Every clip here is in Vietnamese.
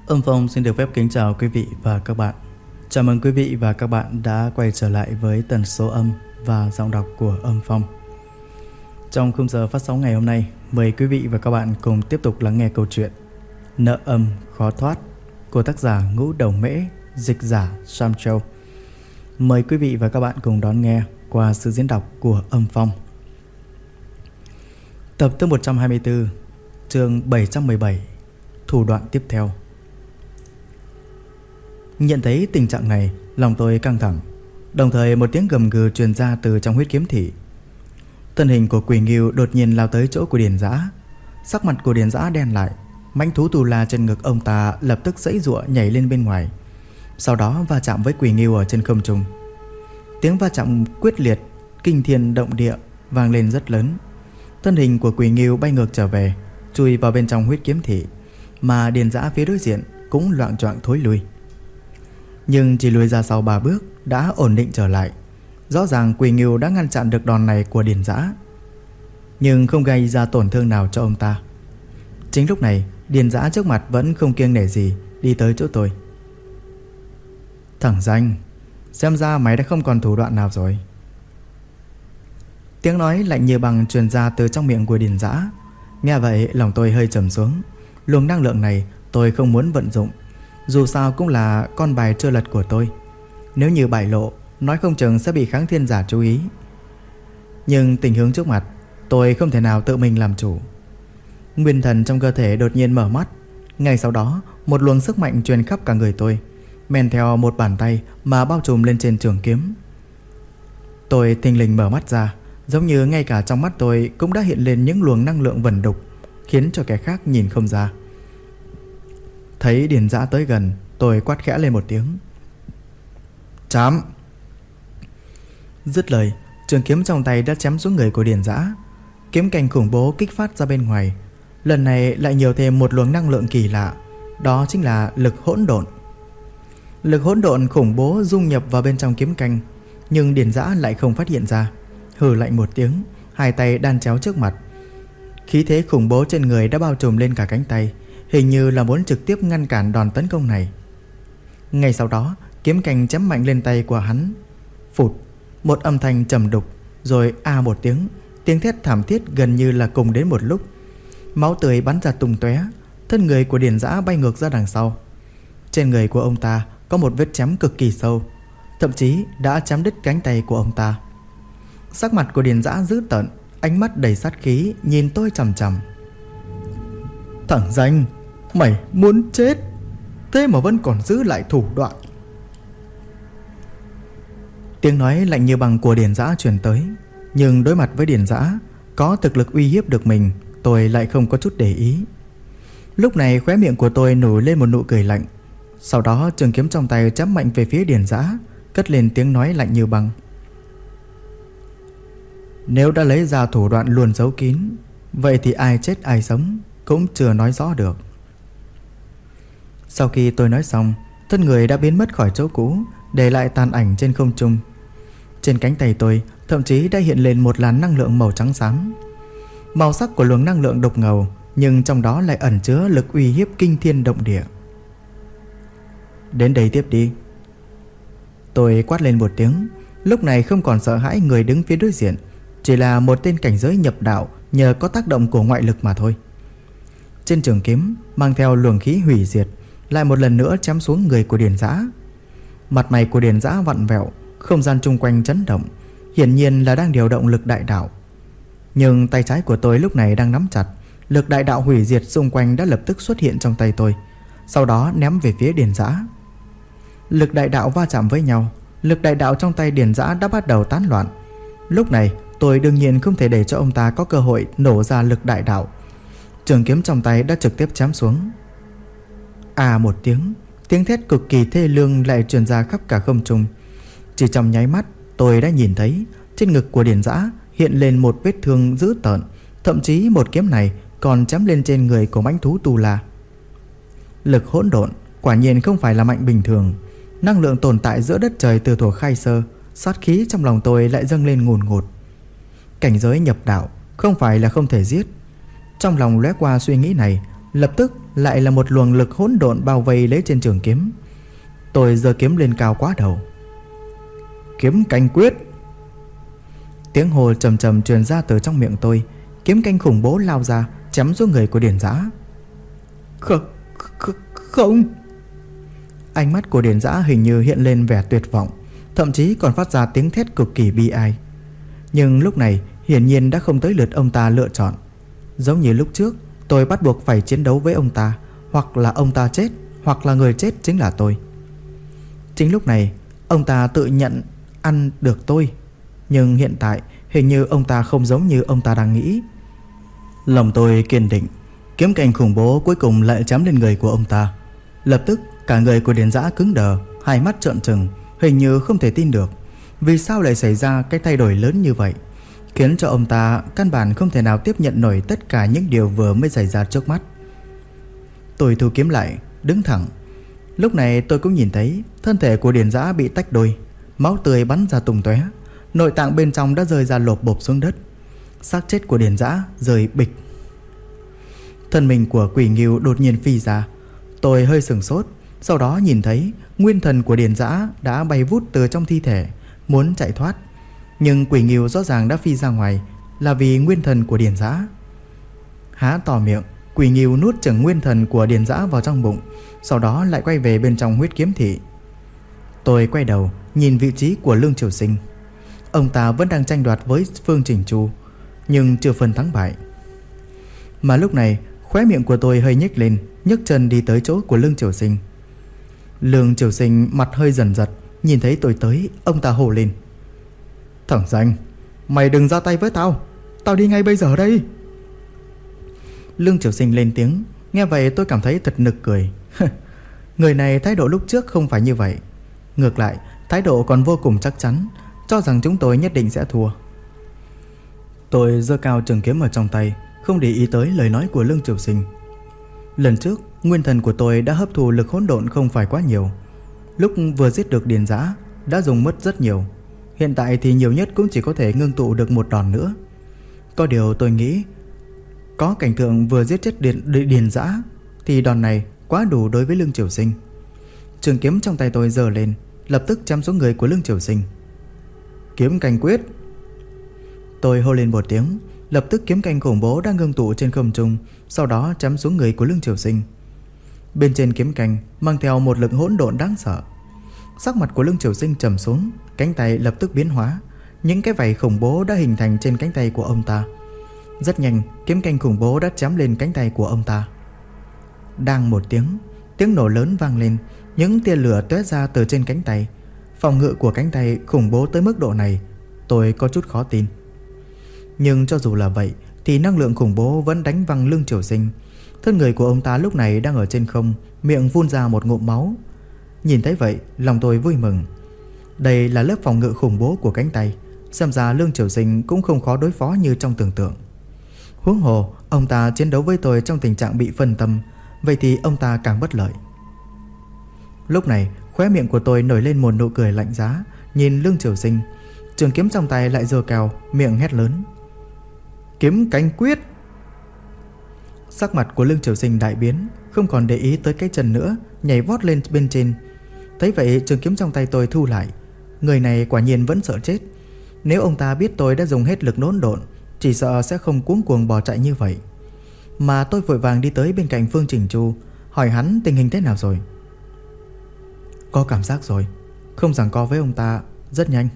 Âm Phong xin được phép kính chào quý vị và các bạn. Chào mừng quý vị và các bạn đã quay trở lại với tần số âm và giọng đọc của Âm Phong. Trong khung giờ phát sóng ngày hôm nay, mời quý vị và các bạn cùng tiếp tục lắng nghe câu chuyện Nợ âm khó thoát của tác giả Ngũ Đầu Mễ, dịch giả Sam Châu. Mời quý vị và các bạn cùng đón nghe qua sự diễn đọc của Âm Phong. Tập thứ 124, chương 717, thủ đoạn tiếp theo. Nhận thấy tình trạng này, lòng tôi căng thẳng. Đồng thời một tiếng gầm gừ truyền ra từ trong huyết kiếm thị. Thân hình của Quỷ Ngưu đột nhiên lao tới chỗ của Điền Dã. Sắc mặt của Điền Dã đen lại. Mãnh thú tu la trên ngực ông ta lập tức giãy giụa nhảy lên bên ngoài, sau đó va chạm với Quỷ Ngưu ở trên không trung. Tiếng va chạm quyết liệt, kinh thiên động địa vang lên rất lớn. Thân hình của Quỷ Ngưu bay ngược trở về, chui vào bên trong huyết kiếm thị, mà Điền Dã phía đối diện cũng loạng choạng thối lui. Nhưng chỉ lùi ra sau 3 bước đã ổn định trở lại. Rõ ràng Quỷ Ngưu đã ngăn chặn được đòn này của Điền Dã, nhưng không gây ra tổn thương nào cho ông ta. Chính lúc này, Điền Dã trước mặt vẫn không kiêng nể gì đi tới chỗ tôi. Thằng danh, xem ra mày đã không còn thủ đoạn nào rồi. Tiếng nói lạnh như băng truyền ra từ trong miệng của Điền Dã. Nghe vậy lòng tôi hơi trầm xuống. Luồng năng lượng này tôi không muốn vận dụng, dù sao cũng là con bài chưa lật của tôi. Nếu như bại lộ, nói không chừng sẽ bị Kháng Thiên Giả chú ý. Nhưng tình huống trước mặt, tôi không thể nào tự mình làm chủ. Nguyên thần trong cơ thể đột nhiên mở mắt. Ngay sau đó, một luồng sức mạnh truyền khắp cả người tôi, men theo một bàn tay mà bao trùm lên trên trường kiếm. Tôi thình lình mở mắt ra, giống như ngay cả trong mắt tôi cũng đã hiện lên những luồng năng lượng vẩn đục, khiến cho kẻ khác nhìn không ra. Thấy Điền Dã tới gần, tôi quát khẽ lên một tiếng. Chém! Dứt lời, trường kiếm trong tay đã chém xuống người của Điền Dã. Kiếm cành khủng bố kích phát ra bên ngoài. Lần này lại nhiều thêm một luồng năng lượng kỳ lạ, đó chính là lực hỗn độn. Lực hỗn độn khủng bố dung nhập vào bên trong kiếm cành, nhưng Điền Dã lại không phát hiện ra. Hừ lạnh một tiếng, hai tay đan chéo trước mặt. Khí thế khủng bố trên người đã bao trùm lên cả cánh tay, hình như là muốn trực tiếp ngăn cản đòn tấn công này. Ngay sau đó, kiếm cành chém mạnh lên tay của hắn. Phụt, một âm thanh trầm đục, rồi một tiếng, tiếng thét thảm thiết gần như là cùng đến một lúc. Máu tươi bắn ra tung tóe, thân người của Điền Dã bay ngược ra đằng sau. Trên người của ông ta có một vết chém cực kỳ sâu, thậm chí đã chém đứt cánh tay của ông ta. Sắc mặt của Điền Dã dữ tợn, ánh mắt đầy sát khí nhìn tôi chằm chằm. Thằng danh, mày muốn chết, thế mà vẫn còn giữ lại thủ đoạn. Tiếng nói lạnh như băng của Điền Dã truyền tới. Nhưng đối mặt với Điền Dã có thực lực uy hiếp được mình, tôi lại không có chút để ý. Lúc này khóe miệng của tôi nổi lên một nụ cười lạnh. Sau đó trường kiếm trong tay chém mạnh về phía Điền Dã, cất lên tiếng nói lạnh như băng. Nếu đã lấy ra thủ đoạn luôn giấu kín, vậy thì ai chết ai sống cũng chưa nói rõ được. Sau khi tôi nói xong, thân người đã biến mất khỏi chỗ cũ, để lại tàn ảnh trên không trung. Trên cánh tay tôi thậm chí đã hiện lên một làn năng lượng màu trắng xám. Màu sắc của luồng năng lượng đục ngầu, nhưng trong đó lại ẩn chứa lực uy hiếp kinh thiên động địa. Đến đây tiếp đi. Tôi quát lên một tiếng. Lúc này không còn sợ hãi người đứng phía đối diện, chỉ là một tên cảnh giới nhập đạo nhờ có tác động của ngoại lực mà thôi. Trên trường kiếm mang theo luồng khí hủy diệt, lại một lần nữa chém xuống người của Điền Dã. Mặt mày của Điền Dã vặn vẹo, không gian chung quanh chấn động, hiển nhiên là đang điều động lực đại đạo. Nhưng tay trái của tôi lúc này đang nắm chặt, lực đại đạo hủy diệt xung quanh đã lập tức xuất hiện trong tay tôi, sau đó ném về phía Điền Dã. Lực đại đạo va chạm với nhau, lực đại đạo trong tay Điền Dã đã bắt đầu tán loạn. Lúc này tôi đương nhiên không thể để cho ông ta có cơ hội nổ ra lực đại đạo. Trường kiếm trong tay đã trực tiếp chém xuống. Một tiếng, tiếng thét cực kỳ thê lương lại truyền ra khắp cả không trung. Chỉ trong nháy mắt, tôi đã nhìn thấy trên ngực của Điền Dã hiện lên một vết thương dữ tợn, thậm chí một kiếm này còn chém lên trên người của mãnh thú tu la. Lực hỗn độn quả nhiên không phải là mạnh bình thường. Năng lượng tồn tại giữa đất trời từ thuở khai sơ, sát khí trong lòng tôi lại dâng lên ngùn ngụt. Cảnh giới nhập đạo không phải là không thể giết. Trong lòng lóe qua suy nghĩ này, lập tức lại là một luồng lực hỗn độn bao vây lấy trên trường kiếm. Tôi giơ kiếm lên cao quá đầu. Kiếm canh quyết. Tiếng hô trầm trầm truyền ra từ trong miệng tôi. Kiếm canh khủng bố lao ra, chém xuống người của Điền Dã. Không. Ánh mắt của Điền Dã hình như hiện lên vẻ tuyệt vọng, thậm chí còn phát ra tiếng thét cực kỳ bi ai. Nhưng lúc này hiển nhiên đã không tới lượt ông ta lựa chọn. Giống như lúc trước, tôi bắt buộc phải chiến đấu với ông ta. Hoặc là ông ta chết, hoặc là người chết chính là tôi. Chính lúc này ông ta tự nhận ăn được tôi. Nhưng hiện tại hình như ông ta không giống như ông ta đang nghĩ. Lòng tôi kiên định. Kiếm canh khủng bố cuối cùng lại chém lên người của ông ta. Lập tức cả người của Điền Dã cứng đờ, hai mắt trợn trừng, hình như không thể tin được. Vì sao lại xảy ra cái thay đổi lớn như vậy, khiến cho ông ta căn bản không thể nào tiếp nhận nổi tất cả những điều vừa mới xảy ra trước mắt. Tôi thu kiếm lại, đứng thẳng. Lúc này tôi cũng nhìn thấy thân thể của Điền Dã bị tách đôi, máu tươi bắn ra tung tóe, nội tạng bên trong đã rơi ra lộp bộp xuống đất. Xác chết của Điền Dã rơi bịch. Thân mình của Quỷ Ngưu đột nhiên phi ra. Tôi hơi sửng sốt, sau đó nhìn thấy nguyên thần của Điền Dã đã bay vút từ trong thi thể, muốn chạy thoát. Nhưng Quỷ Ngưu rõ ràng đã phi ra ngoài, là vì nguyên thần của Điền Dã. Há to miệng, Quỷ Ngưu nuốt chửng nguyên thần của Điền Dã vào trong bụng, sau đó lại quay về bên trong huyết kiếm thị. Tôi quay đầu nhìn vị trí của Lương Triều Sinh. Ông ta vẫn đang tranh đoạt với Phương Chỉnh Chu, nhưng chưa phân thắng bại. Mà lúc này khóe miệng của tôi hơi nhếch lên, nhấc chân đi tới chỗ của Lương Triều Sinh. Lương Triều Sinh mặt hơi dần giật, nhìn thấy tôi tới, ông ta hô lên: Thằng danh, mày đừng ra tay với tao, tao đi ngay bây giờ đây. Lương Triều Sinh lên tiếng. Nghe vậy tôi cảm thấy thật nực cười. Người này thái độ lúc trước không phải như vậy. Ngược lại thái độ còn vô cùng chắc chắn, cho rằng chúng tôi nhất định sẽ thua. Tôi giơ cao trường kiếm ở trong tay, không để ý tới lời nói của Lương Triều Sinh. Lần trước nguyên thần của tôi đã hấp thụ lực hỗn độn không phải quá nhiều. Lúc vừa giết được Điền Dã đã dùng mất rất nhiều. Hiện tại thì nhiều nhất cũng chỉ có thể ngưng tụ được một đòn nữa. Có điều tôi nghĩ có cảnh tượng vừa giết chết Điền Dã thì đòn này quá đủ đối với Lương Triều Sinh. Trường kiếm trong tay tôi giơ lên, lập tức chém xuống người của Lương Triều Sinh. Kiếm canh quyết. Tôi hô lên một tiếng, lập tức kiếm canh khủng bố đang ngưng tụ trên không trung, sau đó chém xuống người của Lương Triều Sinh. Bên trên kiếm canh mang theo một lực hỗn độn đáng sợ. Sắc mặt của Lương Triều Sinh trầm xuống, cánh tay lập tức biến hóa, những cái vảy khủng bố đã hình thành trên cánh tay của ông ta. Rất nhanh, kiếm canh khủng bố đã chém lên cánh tay của ông ta. Đang một tiếng nổ lớn vang lên, những tia lửa tóe ra từ trên cánh tay. Phòng ngự của cánh tay khủng bố tới mức độ này, tôi có chút khó tin. Nhưng cho dù là vậy thì năng lượng khủng bố vẫn đánh văng Lương Triều Sinh. Thân người của ông ta lúc này đang ở trên không, miệng phun ra một ngụm máu. Nhìn thấy vậy, lòng tôi vui mừng. Đây là lớp phòng ngự khủng bố của cánh tay, xem ra Lương Triều Sinh cũng không khó đối phó như trong tưởng tượng. Huống hồ ông ta chiến đấu với tôi trong tình trạng bị phân tâm, vậy thì ông ta càng bất lợi. Lúc này khóe miệng của tôi nổi lên một nụ cười lạnh giá, nhìn Lương Triều Sinh. Trường kiếm trong tay lại giơ cao, miệng hét lớn: Kiếm canh quyết. Sắc mặt của Lương Triều Sinh đại biến, không còn để ý tới cái chân nữa, nhảy vót lên bên trên. Thấy vậy trường kiếm trong tay tôi thu lại. Người này quả nhiên vẫn sợ chết. Nếu ông ta biết tôi đã dùng hết lực hỗn độn, chỉ sợ sẽ không cuống cuồng bỏ chạy như vậy. Mà tôi vội vàng đi tới bên cạnh Phương Chỉnh Chu, hỏi hắn tình hình thế nào rồi. Có cảm giác rồi, không giằng co với ông ta rất nhanh.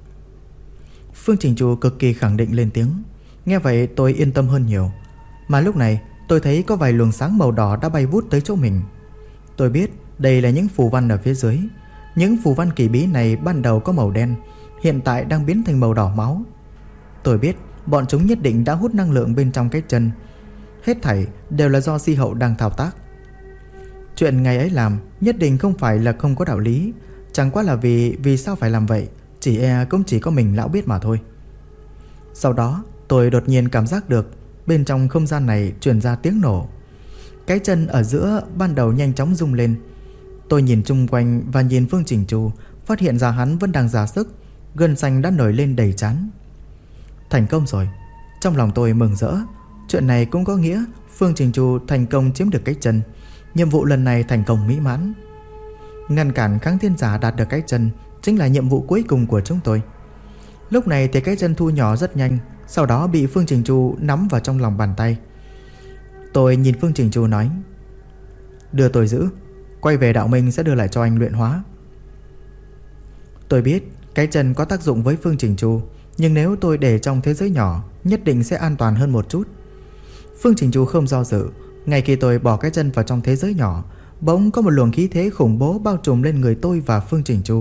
Phương Chỉnh Chu cực kỳ khẳng định lên tiếng. Nghe vậy tôi yên tâm hơn nhiều. Mà lúc này tôi thấy có vài luồng sáng màu đỏ đã bay vút tới chỗ mình. Tôi biết đây là những phù văn ở phía dưới. Những phù văn kỳ bí này ban đầu có màu đen, hiện tại đang biến thành màu đỏ máu. Tôi biết bọn chúng nhất định đã hút năng lượng bên trong cái chân. Hết thảy đều là do Si Hậu đang thao tác. Chuyện ngày ấy làm nhất định không phải là không có đạo lý. Chẳng qua là vì sao phải làm vậy, chỉ cũng chỉ có mình lão biết mà thôi. Sau đó tôi đột nhiên cảm giác được bên trong không gian này truyền ra tiếng nổ. Cái chân ở giữa ban đầu nhanh chóng rung lên. Tôi nhìn chung quanh và nhìn Phương Chỉnh Chu, phát hiện ra hắn vẫn đang ra sức, gân xanh đã nổi lên đầy trán. Thành công rồi. Trong lòng tôi mừng rỡ. Chuyện này cũng có nghĩa Phương Trình Chu thành công chiếm được cái chân. Nhiệm vụ lần này thành công mỹ mãn. Ngăn cản Kháng Thiên Giả đạt được cái chân chính là nhiệm vụ cuối cùng của chúng tôi. Lúc này thì cái chân thu nhỏ rất nhanh, sau đó bị Phương Trình Chu nắm vào trong lòng bàn tay. Tôi nhìn Phương Trình Chu nói: đưa tôi giữ, quay về đạo minh sẽ đưa lại cho anh luyện hóa. Tôi biết cái chân có tác dụng với Phương Trình Chu, nhưng nếu tôi để trong thế giới nhỏ nhất định sẽ an toàn hơn một chút. Phương Trình Chu không do dự. Ngay khi tôi bỏ cái chân vào trong thế giới nhỏ, bỗng có một luồng khí thế khủng bố bao trùm lên người tôi và Phương Trình Chu.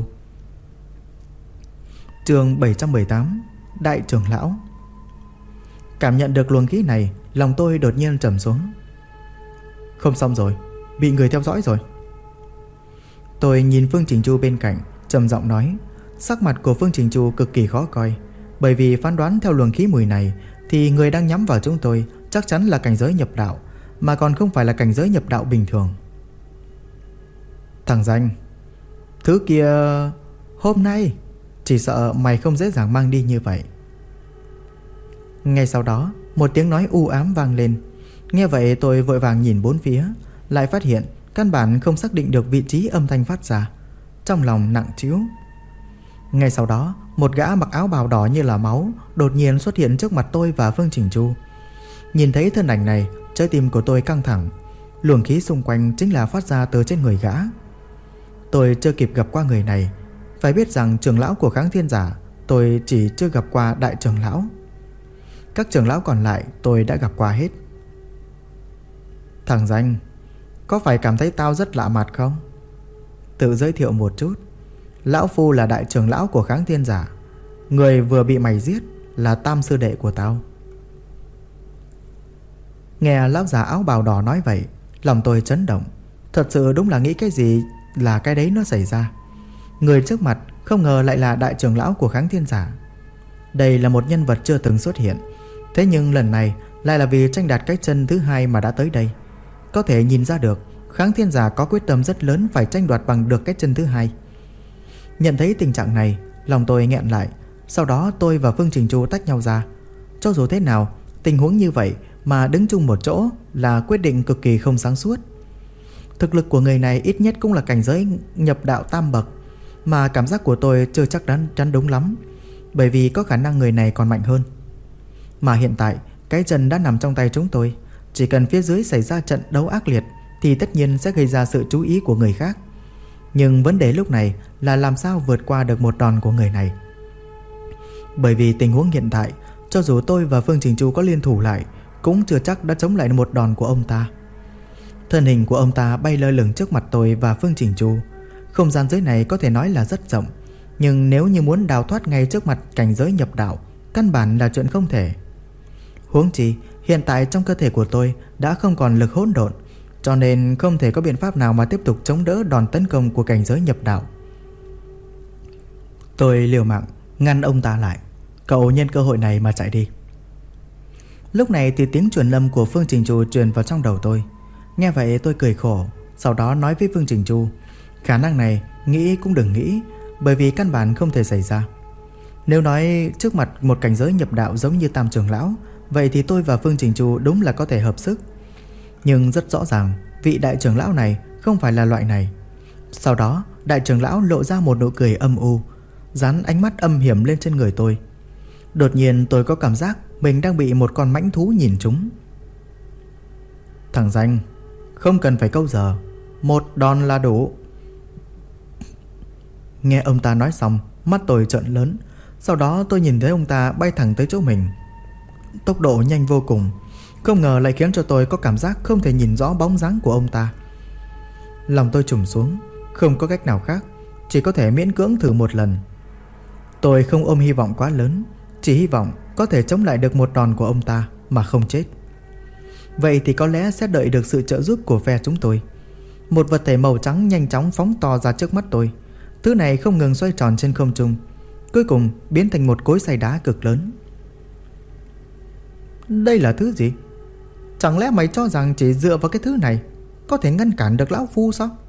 Chương 718: Đại trưởng lão. Cảm nhận được luồng khí này, lòng tôi đột nhiên trầm xuống. Không xong rồi, bị người theo dõi rồi. Tôi nhìn Phương Trình Chu bên cạnh, trầm giọng nói. Sắc mặt của Phương Trình Chu cực kỳ khó coi, bởi vì phán đoán theo luồng khí mùi này thì người đang nhắm vào chúng tôi chắc chắn là cảnh giới nhập đạo, mà còn không phải là cảnh giới nhập đạo bình thường. Thằng danh, thứ kia hôm nay chỉ sợ mày không dễ dàng mang đi như vậy. Ngay sau đó một tiếng nói u ám vang lên. Nghe vậy tôi vội vàng nhìn bốn phía, lại phát hiện căn bản không xác định được vị trí âm thanh phát ra. Trong lòng nặng trĩu. Ngay sau đó một gã mặc áo bào đỏ như là máu đột nhiên xuất hiện trước mặt tôi và Phương Trình Chu. Nhìn thấy thân ảnh này, trái tim của tôi căng thẳng. Luồng khí xung quanh chính là phát ra từ trên người gã. Tôi chưa kịp gặp qua người này. Phải biết rằng trưởng lão của Kháng Thiên Giả tôi chỉ chưa gặp qua đại trưởng lão. Các trưởng lão còn lại tôi đã gặp qua hết. Thằng danh, có phải cảm thấy tao rất lạ mặt không? Tự giới thiệu một chút. Lão phu là đại trưởng lão của Kháng Thiên Giả. Người vừa bị mày giết là tam sư đệ của tao. Nghe lão già áo bào đỏ nói vậy, lòng tôi chấn động. Thật sự đúng là nghĩ cái gì là cái đấy nó xảy ra. Người trước mặt không ngờ lại là đại trưởng lão của Kháng Thiên Giả. Đây là một nhân vật chưa từng xuất hiện. Thế nhưng lần này lại là vì tranh đạt cái chân thứ hai mà đã tới đây. Có thể nhìn ra được Kháng Thiên Giả có quyết tâm rất lớn phải tranh đoạt bằng được cái chân thứ hai. Nhận thấy tình trạng này, lòng tôi nghẹn lại. Sau đó tôi và Phương Trình Chu tách nhau ra. Cho dù thế nào, tình huống như vậy mà đứng chung một chỗ là quyết định cực kỳ không sáng suốt. Thực lực của người này ít nhất cũng là cảnh giới nhập đạo tam bậc, mà cảm giác của tôi chưa chắc chắn đúng lắm, bởi vì có khả năng người này còn mạnh hơn. Mà hiện tại cái chân đã nằm trong tay chúng tôi. Chỉ cần phía dưới xảy ra trận đấu ác liệt thì tất nhiên sẽ gây ra sự chú ý của người khác. Nhưng vấn đề lúc này là làm sao vượt qua được một đòn của người này. Bởi vì tình huống hiện tại, cho dù tôi và Phương Trình Chu có liên thủ lại cũng chưa chắc đã chống lại một đòn của ông ta. Thân hình của ông ta bay lơ lửng trước mặt tôi và Phương Trình Chu. Không gian dưới này có thể nói là rất rộng, nhưng nếu như muốn đào thoát ngay trước mặt cảnh giới nhập đạo, căn bản là chuyện không thể. Huống chi hiện tại trong cơ thể của tôi đã không còn lực hỗn độn, cho nên không thể có biện pháp nào mà tiếp tục chống đỡ đòn tấn công của cảnh giới nhập đạo. Tôi liều mạng ngăn ông ta lại. Cậu nhân cơ hội này mà chạy đi. Lúc này thì tiếng truyền âm của Phương Trình Chu truyền vào trong đầu tôi. Nghe vậy tôi cười khổ. Sau đó nói với Phương Trình Chu, khả năng này nghĩ cũng đừng nghĩ, bởi vì căn bản không thể xảy ra. Nếu nói trước mặt một cảnh giới nhập đạo giống như Tam trưởng lão, vậy thì tôi và Phương Trình Chu đúng là có thể hợp sức. Nhưng rất rõ ràng vị đại trưởng lão này không phải là loại này. Sau đó đại trưởng lão lộ ra một nụ cười âm u, dán ánh mắt âm hiểm lên trên người tôi. Đột nhiên tôi có cảm giác mình đang bị một con mãnh thú nhìn trúng. Thằng danh, không cần phải câu giờ, một đòn là đủ. Nghe ông ta nói xong, mắt tôi trợn lớn. Sau đó tôi nhìn thấy ông ta bay thẳng tới chỗ mình. Tốc độ nhanh vô cùng, không ngờ lại khiến cho tôi có cảm giác không thể nhìn rõ bóng dáng của ông ta. Lòng tôi trùng xuống, không có cách nào khác, chỉ có thể miễn cưỡng thử một lần. Tôi không ôm hy vọng quá lớn, chỉ hy vọng có thể chống lại được một đòn của ông ta mà không chết. Vậy thì có lẽ sẽ đợi được sự trợ giúp của phe chúng tôi. Một vật thể màu trắng nhanh chóng phóng to ra trước mắt tôi. Thứ này không ngừng xoay tròn trên không trung, cuối cùng biến thành một cối xay đá cực lớn. Đây là thứ gì? Chẳng lẽ mày cho rằng chỉ dựa vào cái thứ này có thể ngăn cản được lão phu sao?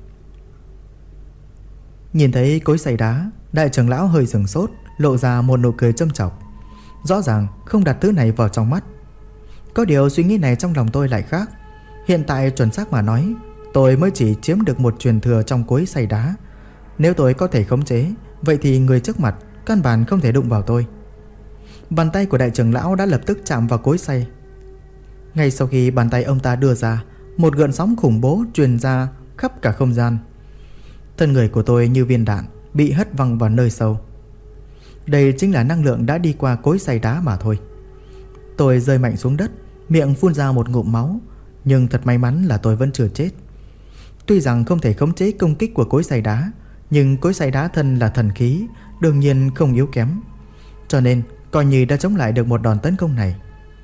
Nhìn thấy cối xay đá, đại trưởng lão hơi sửng sốt, lộ ra một nụ cười châm chọc. Rõ ràng không đặt thứ này vào trong mắt. Có điều suy nghĩ này trong lòng tôi lại khác. Hiện tại chuẩn xác mà nói, tôi mới chỉ chiếm được một truyền thừa trong cối xay đá. Nếu tôi có thể khống chế, vậy thì người trước mặt căn bản không thể đụng vào tôi. Bàn tay của đại trưởng lão đã lập tức chạm vào cối xay. Ngay sau khi bàn tay ông ta đưa ra, một gợn sóng khủng bố truyền ra khắp cả không gian. Thân người của tôi như viên đạn bị hất văng vào nơi sâu. Đây chính là năng lượng đã đi qua cối xay đá mà thôi. Tôi rơi mạnh xuống đất, miệng phun ra một ngụm máu. Nhưng thật may mắn là tôi vẫn chưa chết. Tuy rằng không thể khống chế công kích của cối xay đá, nhưng cối xay đá thân là thần khí, đương nhiên không yếu kém. Cho nên coi như đã chống lại được một đòn tấn công này.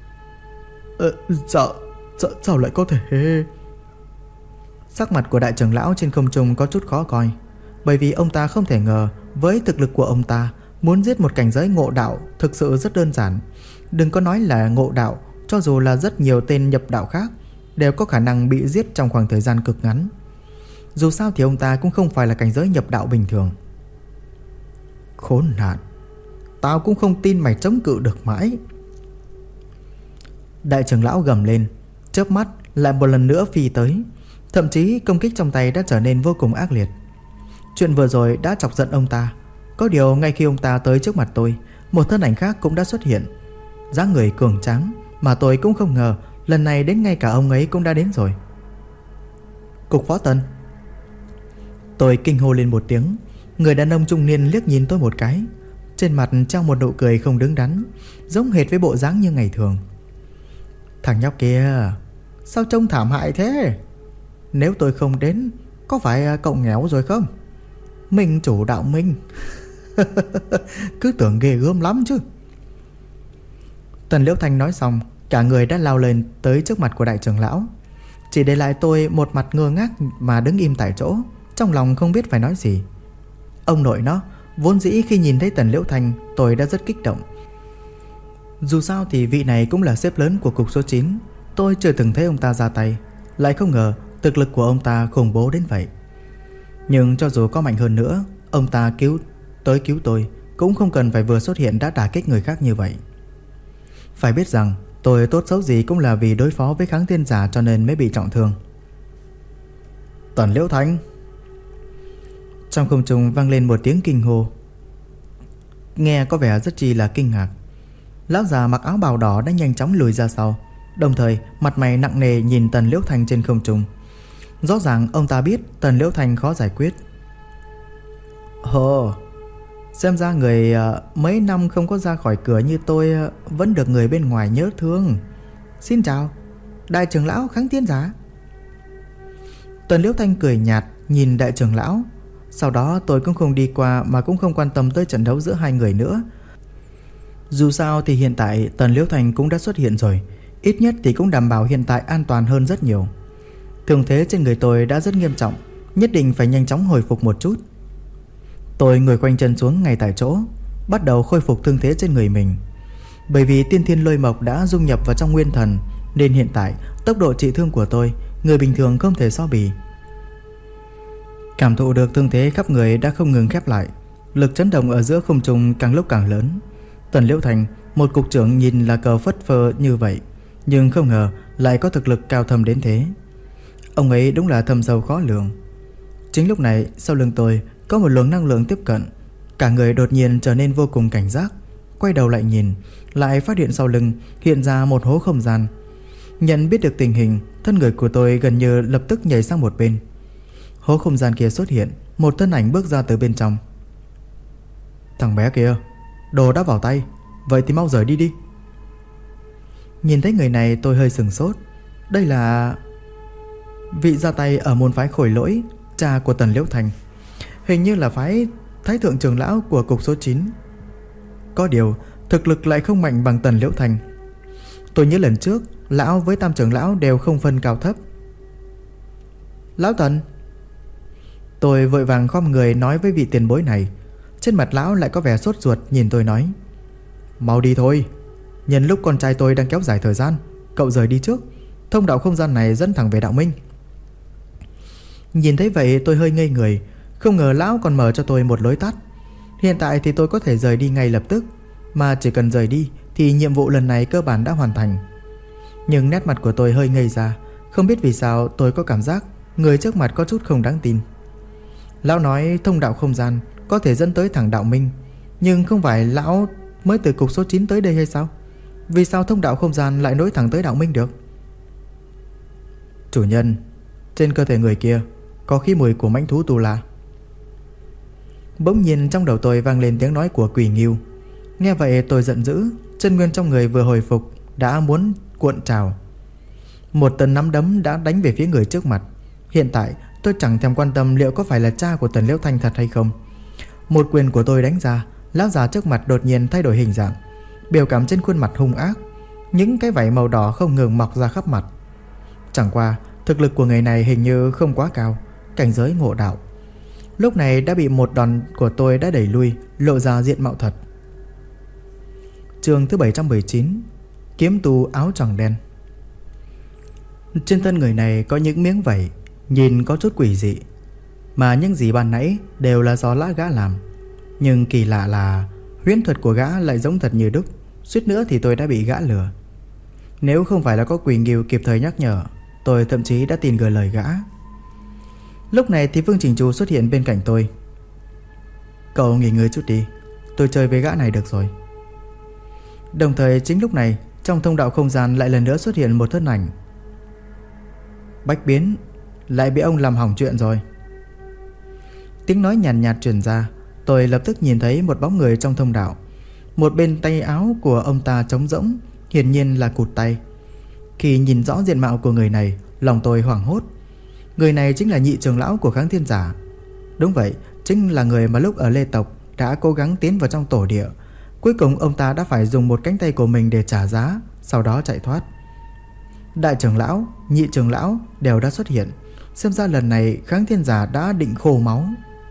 Sao lại có thể? Sắc mặt của đại trưởng lão trên không trung có chút khó coi. Bởi vì ông ta không thể ngờ với thực lực của ông ta, muốn giết một cảnh giới ngộ đạo thực sự rất đơn giản. Đừng có nói là ngộ đạo, cho dù là rất nhiều tên nhập đạo khác đều có khả năng bị giết trong khoảng thời gian cực ngắn. Dù sao thì ông ta cũng không phải là cảnh giới nhập đạo bình thường. Khốn nạn, tao cũng không tin mày chống cự được mãi. Đại trưởng lão gầm lên, chớp mắt lại một lần nữa phi tới. Thậm chí công kích trong tay đã trở nên vô cùng ác liệt. Chuyện vừa rồi đã chọc giận ông ta. Có điều ngay khi ông ta tới trước mặt tôi, một thân ảnh khác cũng đã xuất hiện. Dáng người cường tráng mà tôi cũng không ngờ lần này đến ngay cả ông ấy cũng đã đến rồi. Cục Phó Tần. Tôi kinh hô lên một tiếng. Người đàn ông trung niên liếc nhìn tôi một cái, trên mặt treo một nụ cười không đứng đắn, giống hệt với bộ dáng như ngày thường. Thằng nhóc kia, sao trông thảm hại thế? Nếu tôi không đến, có phải cậu nghèo rồi không? Minh chủ đạo minh. Cứ tưởng ghê gớm lắm chứ. Tần Liễu Thanh nói xong, cả người đã lao lên tới trước mặt của đại trưởng lão. Chỉ để lại tôi một mặt ngơ ngác mà đứng im tại chỗ, trong lòng không biết phải nói gì. Ông nội nó, vốn dĩ khi nhìn thấy Tần Liễu Thanh, tôi đã rất kích động. Dù sao thì vị này cũng là sếp lớn của cục số 9. Tôi chưa từng thấy ông ta ra tay, lại không ngờ thực lực của ông ta khủng bố đến vậy. Nhưng cho dù có mạnh hơn nữa, ông ta cứu tôi cũng không cần phải vừa xuất hiện đã đả kích người khác như vậy. Phải biết rằng tôi tốt xấu gì cũng là vì đối phó với kháng thiên giả cho nên mới bị trọng thương. Tần Liễu Thanh. Trong không trung vang lên một tiếng kinh hô, nghe có vẻ rất chi là kinh ngạc. Lão già mặc áo bào đỏ đã nhanh chóng lùi ra sau, đồng thời mặt mày nặng nề nhìn Tần Liễu Thanh trên không trung. Rõ ràng ông ta biết Tần Liễu Thanh khó giải quyết. Ồ, xem ra người mấy năm không có ra khỏi cửa như tôi vẫn được người bên ngoài nhớ thương. Xin chào, đại trưởng lão kháng thiên giả. Tần Liễu Thanh cười nhạt nhìn đại trưởng lão. Sau đó tôi cũng không đi qua mà cũng không quan tâm tới trận đấu giữa hai người nữa. Dù sao thì hiện tại Tần Liễu Thanh cũng đã xuất hiện rồi, ít nhất thì cũng đảm bảo hiện tại an toàn hơn rất nhiều. Thương thế trên người tôi đã rất nghiêm trọng, nhất định phải nhanh chóng hồi phục một chút. Tôi ngồi quanh chân xuống ngay tại chỗ, bắt đầu khôi phục thương thế trên người mình. Bởi vì tiên thiên lôi mộc đã dung nhập vào trong nguyên thần, nên hiện tại tốc độ trị thương của tôi người bình thường không thể so bì. Cảm thụ được thương thế khắp người đã không ngừng khép lại, lực chấn động ở giữa không trung càng lúc càng lớn. Tần Liễu Thanh, một cục trưởng nhìn là cờ phất phơ như vậy, nhưng không ngờ lại có thực lực cao thâm đến thế. Ông ấy đúng là thâm sâu khó lường. Chính lúc này sau lưng tôi có một luồng năng lượng tiếp cận. Cả người đột nhiên trở nên vô cùng cảnh giác. Quay đầu lại nhìn, lại phát hiện sau lưng hiện ra một hố không gian. Nhận biết được tình hình, thân người của tôi gần như lập tức nhảy sang một bên. Hố không gian kia xuất hiện, một thân ảnh bước ra từ bên trong. Thằng bé kia, đồ đã vào tay, vậy thì mau rời đi đi. Nhìn thấy người này tôi hơi sửng sốt. Đây là vị ra tay ở môn phái Khôi Lỗi, cha của Tần Liễu Thanh. Hình như là phái thái thượng trưởng lão của cục số 9. Có điều thực lực lại không mạnh bằng Tần Liễu Thanh. Tôi nhớ lần trước lão với tam trưởng lão đều không phân cao thấp. Lão Tần. Tôi vội vàng khom người nói với vị tiền bối này. Trên mặt lão lại có vẻ sốt ruột nhìn tôi nói, mau đi thôi, nhân lúc con trai tôi đang kéo dài thời gian, cậu rời đi trước. Thông đạo không gian này dẫn thẳng về đạo minh. Nhìn thấy vậy tôi hơi ngây người, không ngờ lão còn mở cho tôi một lối tắt. Hiện tại thì tôi có thể rời đi ngay lập tức, mà chỉ cần rời đi thì nhiệm vụ lần này cơ bản đã hoàn thành. Nhưng nét mặt của tôi hơi ngây ra. Không biết vì sao tôi có cảm giác người trước mặt có chút không đáng tin. Lão nói thông đạo không gian có thể dẫn tới thẳng đạo minh, nhưng không phải lão mới từ cục số 9 tới đây hay sao? Vì sao thông đạo không gian lại nối thẳng tới đạo minh được? Chủ nhân, trên cơ thể người kia có khí mùi của mãnh thú tu la. Bỗng nhiên trong đầu tôi vang lên tiếng nói của Quỷ Ngưu. Nghe vậy tôi giận dữ, chân nguyên trong người vừa hồi phục đã muốn cuộn trào. Một tấn nắm đấm đã đánh về phía người trước mặt. Hiện tại tôi chẳng thèm quan tâm liệu có phải là cha của Tần Liễu Thanh thật hay không. Một quyền của tôi đánh ra, lão già trước mặt đột nhiên thay đổi hình dạng, biểu cảm trên khuôn mặt hung ác, những cái vảy màu đỏ không ngừng mọc ra khắp mặt. Chẳng qua thực lực của người này hình như không quá cao, cảnh giới ngộ đạo. Lúc này đã bị một đòn của tôi đã đẩy lui, lộ ra diện mạo thật. Chương thứ 719, kiếm tu áo choàng đen. Trên thân người này có những miếng vảy, nhìn có chút quỷ dị, mà những gì ban nãy đều là do gã làm. Nhưng kỳ lạ là huyễn thuật của gã lại giống thật như đúc, suýt nữa thì tôi đã bị gã lừa. Nếu không phải là có Quỷ Ngưu kịp thời nhắc nhở, tôi thậm chí đã tin lời gã. Lúc này thì Vương Trình Chu xuất hiện bên cạnh tôi. Cậu nghỉ ngơi chút đi, tôi chơi với gã này được rồi. Đồng thời chính lúc này, trong thông đạo không gian lại lần nữa xuất hiện một thân ảnh. Bách Biến, lại bị ông làm hỏng chuyện rồi. Tiếng nói nhàn nhạt truyền ra. Tôi lập tức nhìn thấy một bóng người trong thông đạo. Một bên tay áo của ông ta trống rỗng, hiển nhiên là cụt tay. Khi nhìn rõ diện mạo của người này, lòng tôi hoảng hốt. Người này chính là nhị trưởng lão của Kháng Thiên Giả. Đúng vậy, chính là người mà lúc ở Lê Tộc đã cố gắng tiến vào trong tổ địa. Cuối cùng ông ta đã phải dùng một cánh tay của mình để trả giá, sau đó chạy thoát. Đại trưởng lão, nhị trưởng lão đều đã xuất hiện. Xem ra lần này Kháng Thiên Giả đã định khô máu.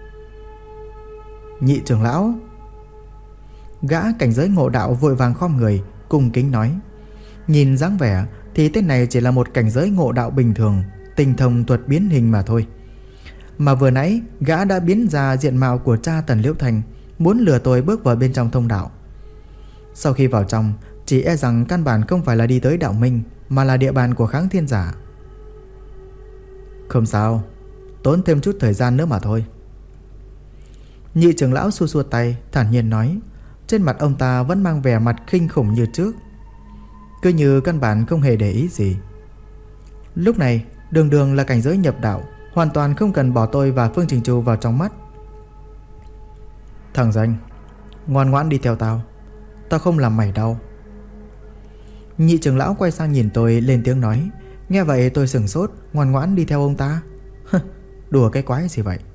Nhị trưởng lão. Gã cảnh giới ngộ đạo vội vàng khom người, cung kính nói. Nhìn dáng vẻ thì tên này chỉ là một cảnh giới ngộ đạo bình thường, tinh thông thuật biến hình mà thôi. Mà vừa nãy gã đã biến ra diện mạo của cha Tần Liễu Thanh, muốn lừa tôi bước vào bên trong thông đạo. Sau khi vào trong, chỉ e rằng căn bản không phải là đi tới đạo minh, mà là địa bàn của Kháng Thiên Giả. Không sao, tốn thêm chút thời gian nữa mà thôi. Nhị trưởng lão xua xua tay, thản nhiên nói. Trên mặt ông ta vẫn mang vẻ mặt khinh khủng như trước, cứ như căn bản không hề để ý gì. Lúc này đường đường là cảnh giới nhập đạo, hoàn toàn không cần bỏ tôi và Phương Trình Chu vào trong mắt. Thằng danh, ngoan ngoãn đi theo tao, tao không làm mày đau. Nhị trưởng lão quay sang nhìn tôi lên tiếng nói. Nghe vậy tôi sửng sốt. Ngoan ngoãn đi theo ông ta? Đùa cái quái gì vậy?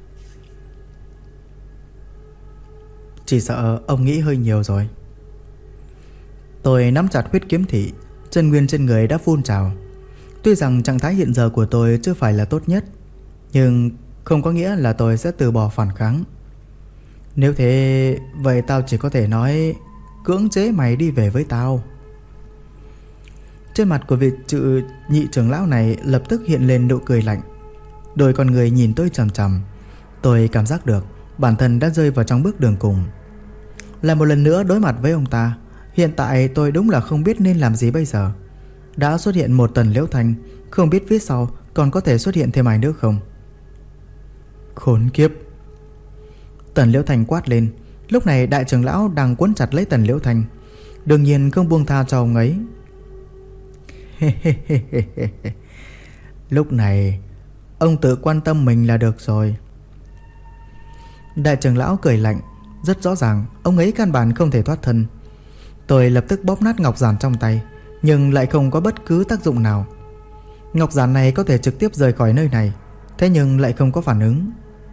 Chỉ sợ ông nghĩ hơi nhiều rồi. Tôi nắm chặt huyết kiếm thị, chân nguyên trên người đã phun trào. Tuy rằng trạng thái hiện giờ của tôi chưa phải là tốt nhất, nhưng không có nghĩa là tôi sẽ từ bỏ phản kháng. Nếu thế, vậy tao chỉ có thể nói cưỡng chế mày đi về với tao. Trên mặt của vị nhị trưởng lão này lập tức hiện lên nụ cười lạnh. Đôi con người nhìn tôi chằm chằm. Tôi cảm giác được bản thân đã rơi vào trong bước đường cùng. Lại một lần nữa đối mặt với ông ta. Hiện tại tôi đúng là không biết nên làm gì bây giờ. Đã xuất hiện một Tần Liễu Thanh, không biết phía sau còn có thể xuất hiện thêm ai nữa không. Khốn kiếp! Tần Liễu Thanh quát lên. Lúc này đại trưởng lão đang quấn chặt lấy Tần Liễu Thanh, đương nhiên không buông tha cho ông ấy. Lúc này ông tự quan tâm mình là được rồi. Đại trưởng lão cười lạnh. Rất rõ ràng ông ấy căn bản không thể thoát thân. Tôi lập tức bóp nát ngọc giản trong tay, nhưng lại không có bất cứ tác dụng nào. Ngọc giản này có thể trực tiếp rời khỏi nơi này, thế nhưng lại không có phản ứng.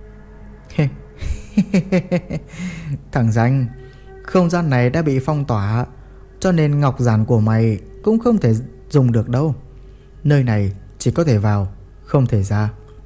Thằng danh, không gian này đã bị phong tỏa, cho nên ngọc giản của mày cũng không thể dùng được đâu. Nơi này chỉ có thể vào, không thể ra.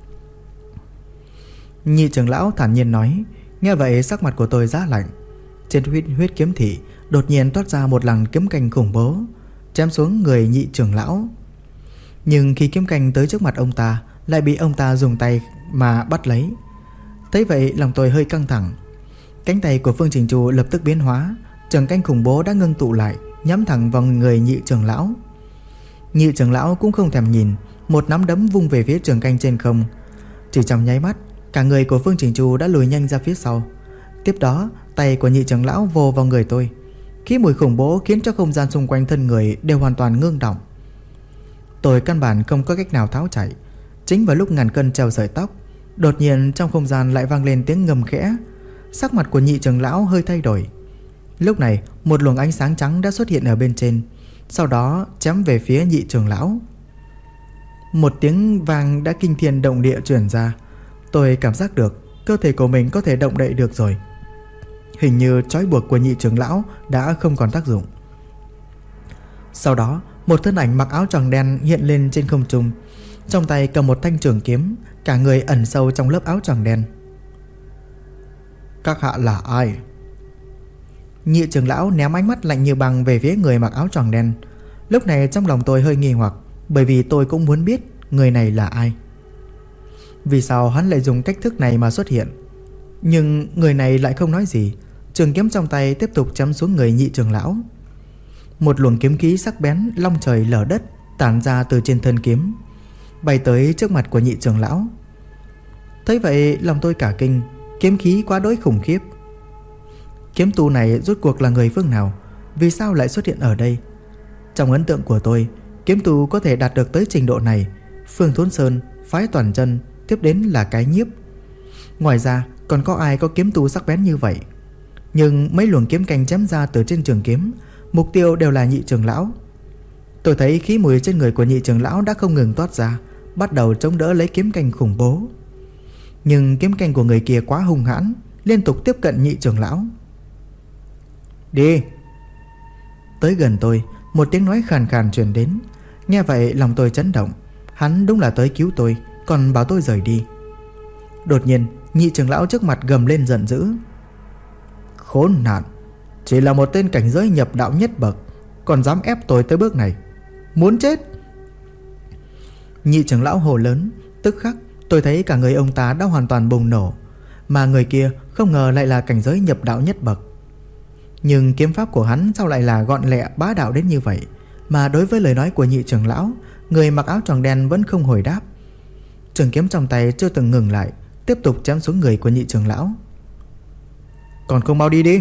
Nhị trưởng lão thản nhiên nói. Nghe vậy sắc mặt của tôi giá lạnh. Trên huyết kiếm thị đột nhiên toát ra một làn kiếm canh khủng bố, chém xuống người nhị trưởng lão. Nhưng khi kiếm canh tới trước mặt ông ta, lại bị ông ta dùng tay mà bắt lấy. Thấy vậy lòng tôi hơi căng thẳng. Cánh tay của Phương Trình Chu lập tức biến hóa, trường canh khủng bố đã ngưng tụ lại, nhắm thẳng vào người nhị trưởng lão. Nhị trưởng lão cũng không thèm nhìn, một nắm đấm vung về phía trường canh trên không. Chỉ trong nháy mắt, cả người của Phương Chỉnh Chu đã lùi nhanh ra phía sau. Tiếp đó, tay của nhị trưởng lão vồ vào người tôi. Khí mùi khủng bố khiến cho không gian xung quanh thân người đều hoàn toàn ngưng động. Tôi căn bản không có cách nào tháo chạy. Chính vào lúc ngàn cân treo sợi tóc, đột nhiên trong không gian lại vang lên tiếng ngầm khẽ. Sắc mặt của nhị trưởng lão hơi thay đổi. Lúc này, một luồng ánh sáng trắng đã xuất hiện ở bên trên, sau đó chém về phía nhị trưởng lão. Một tiếng vang đã kinh thiên động địa truyền ra. Tôi cảm giác được cơ thể của mình có thể động đậy được rồi. Hình như trói buộc của nhị trưởng lão đã không còn tác dụng. Sau đó, một thân ảnh mặc áo choàng đen hiện lên trên không trung, trong tay cầm một thanh trường kiếm, cả người ẩn sâu trong lớp áo choàng đen. Các hạ là ai? Nhị trưởng lão ném ánh mắt lạnh như băng về phía người mặc áo choàng đen. Lúc này trong lòng tôi hơi nghi hoặc, bởi vì tôi cũng muốn biết người này là ai. Vì sao hắn lại dùng cách thức này mà xuất hiện? Nhưng người này lại không nói gì. Trường kiếm trong tay tiếp tục chém xuống người nhị trưởng lão. Một luồng kiếm khí sắc bén long trời lở đất tản ra từ trên thân kiếm, bay tới trước mặt của nhị trưởng lão. Thấy vậy lòng tôi cả kinh, kiếm khí quá đỗi khủng khiếp. Kiếm tu này rốt cuộc là người phương nào? Vì sao lại xuất hiện ở đây? Trong ấn tượng của tôi, kiếm tu có thể đạt được tới trình độ này, Phương Thốn Sơn, phái Toàn Chân, tiếp đến là Cái Nhiếp. Ngoài ra còn có ai có kiếm tu sắc bén như vậy? Nhưng mấy luồng kiếm canh chém ra từ trên trường kiếm, mục tiêu đều là nhị trưởng lão. Tôi thấy khí mùi trên người của nhị trưởng lão đã không ngừng toát ra, bắt đầu chống đỡ lấy kiếm canh khủng bố. Nhưng kiếm canh của người kia quá hung hãn, liên tục tiếp cận nhị trưởng lão. Đi! Tới gần tôi, một tiếng nói khàn khàn truyền đến. Nghe vậy lòng tôi chấn động. Hắn đúng là tới cứu tôi, còn bảo tôi rời đi. Đột nhiên nhị trưởng lão trước mặt gầm lên giận dữ. Khốn nạn! Chỉ là một tên cảnh giới nhập đạo nhất bậc, còn dám ép tôi tới bước này, muốn chết! Nhị trưởng lão hồ lớn. Tức khắc tôi thấy cả người ông ta đã hoàn toàn bùng nổ. Mà người kia không ngờ lại là cảnh giới nhập đạo nhất bậc. Nhưng kiếm pháp của hắn sao lại là gọn lẹ bá đạo đến như vậy? Mà đối với lời nói của nhị trưởng lão, người mặc áo choàng đen vẫn không hồi đáp. Trường kiếm trong tay chưa từng ngừng lại, tiếp tục chém xuống người của nhị trưởng lão. Còn không mau đi đi!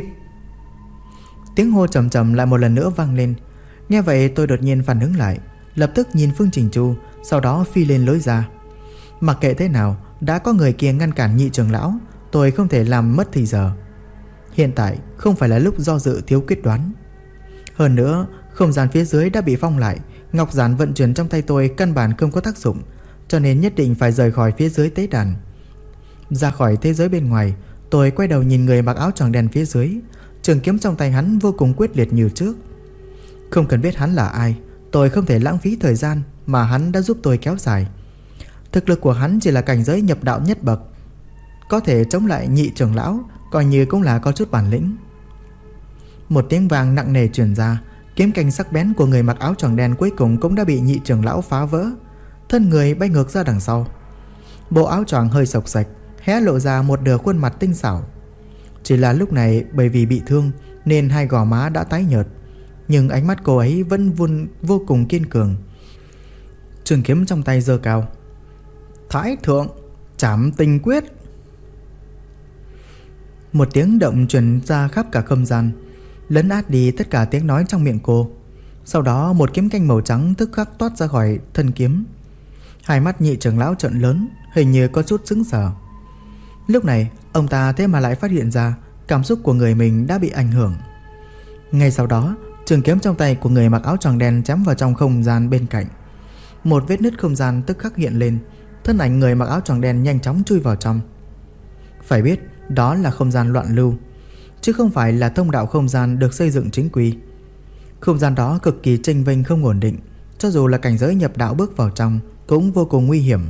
Tiếng hô trầm trầm lại một lần nữa vang lên. Nghe vậy tôi đột nhiên phản ứng lại, lập tức nhìn Phương Chỉnh Chu, sau đó phi lên lối ra. Mặc kệ thế nào, đã có người kia ngăn cản nhị trưởng lão, tôi không thể làm mất thì giờ. Hiện tại không phải là lúc do dự thiếu quyết đoán. Hơn nữa, không gian phía dưới đã bị phong lại, ngọc giản vận chuyển trong tay tôi căn bản không có tác dụng, cho nên nhất định phải rời khỏi phía dưới tế đàn. Ra khỏi thế giới bên ngoài, tôi quay đầu nhìn người mặc áo choàng đen phía dưới. Trường kiếm trong tay hắn vô cùng quyết liệt như trước. Không cần biết hắn là ai, tôi không thể lãng phí thời gian mà hắn đã giúp tôi kéo dài. Thực lực của hắn chỉ là cảnh giới nhập đạo nhất bậc, có thể chống lại nhị trưởng lão, coi như cũng là có chút bản lĩnh. Một tiếng vang nặng nề truyền ra, kiếm canh sắc bén của người mặc áo choàng đen cuối cùng cũng đã bị nhị trưởng lão phá vỡ, thân người bay ngược ra đằng sau. Bộ áo choàng hơi xộc xệch, hé lộ ra một nửa khuôn mặt tinh xảo. Chỉ là lúc này bởi vì bị thương nên hai gò má đã tái nhợt, nhưng ánh mắt cô ấy vẫn vô cùng kiên cường. Trường kiếm trong tay giơ cao. Thái thượng trảm tình quyết! Một tiếng động truyền ra khắp cả không gian, lấn át đi tất cả tiếng nói trong miệng cô. Sau đó một kiếm canh màu trắng tức khắc toát ra khỏi thân kiếm. Hai mắt nhị trưởng lão trợn lớn, hình như có chút sững sờ. Lúc này ông ta thế mà lại phát hiện ra cảm xúc của người mình đã bị ảnh hưởng. Ngay sau đó, trường kiếm trong tay của người mặc áo choàng đen chém vào trong không gian bên cạnh. Một vết nứt không gian tức khắc hiện lên, thân ảnh người mặc áo choàng đen nhanh chóng chui vào trong. Phải biết đó là không gian loạn lưu, chứ không phải là thông đạo không gian được xây dựng chính quy. Không gian đó cực kỳ chênh vênh không ổn định, cho dù là cảnh giới nhập đạo bước vào trong cũng vô cùng nguy hiểm.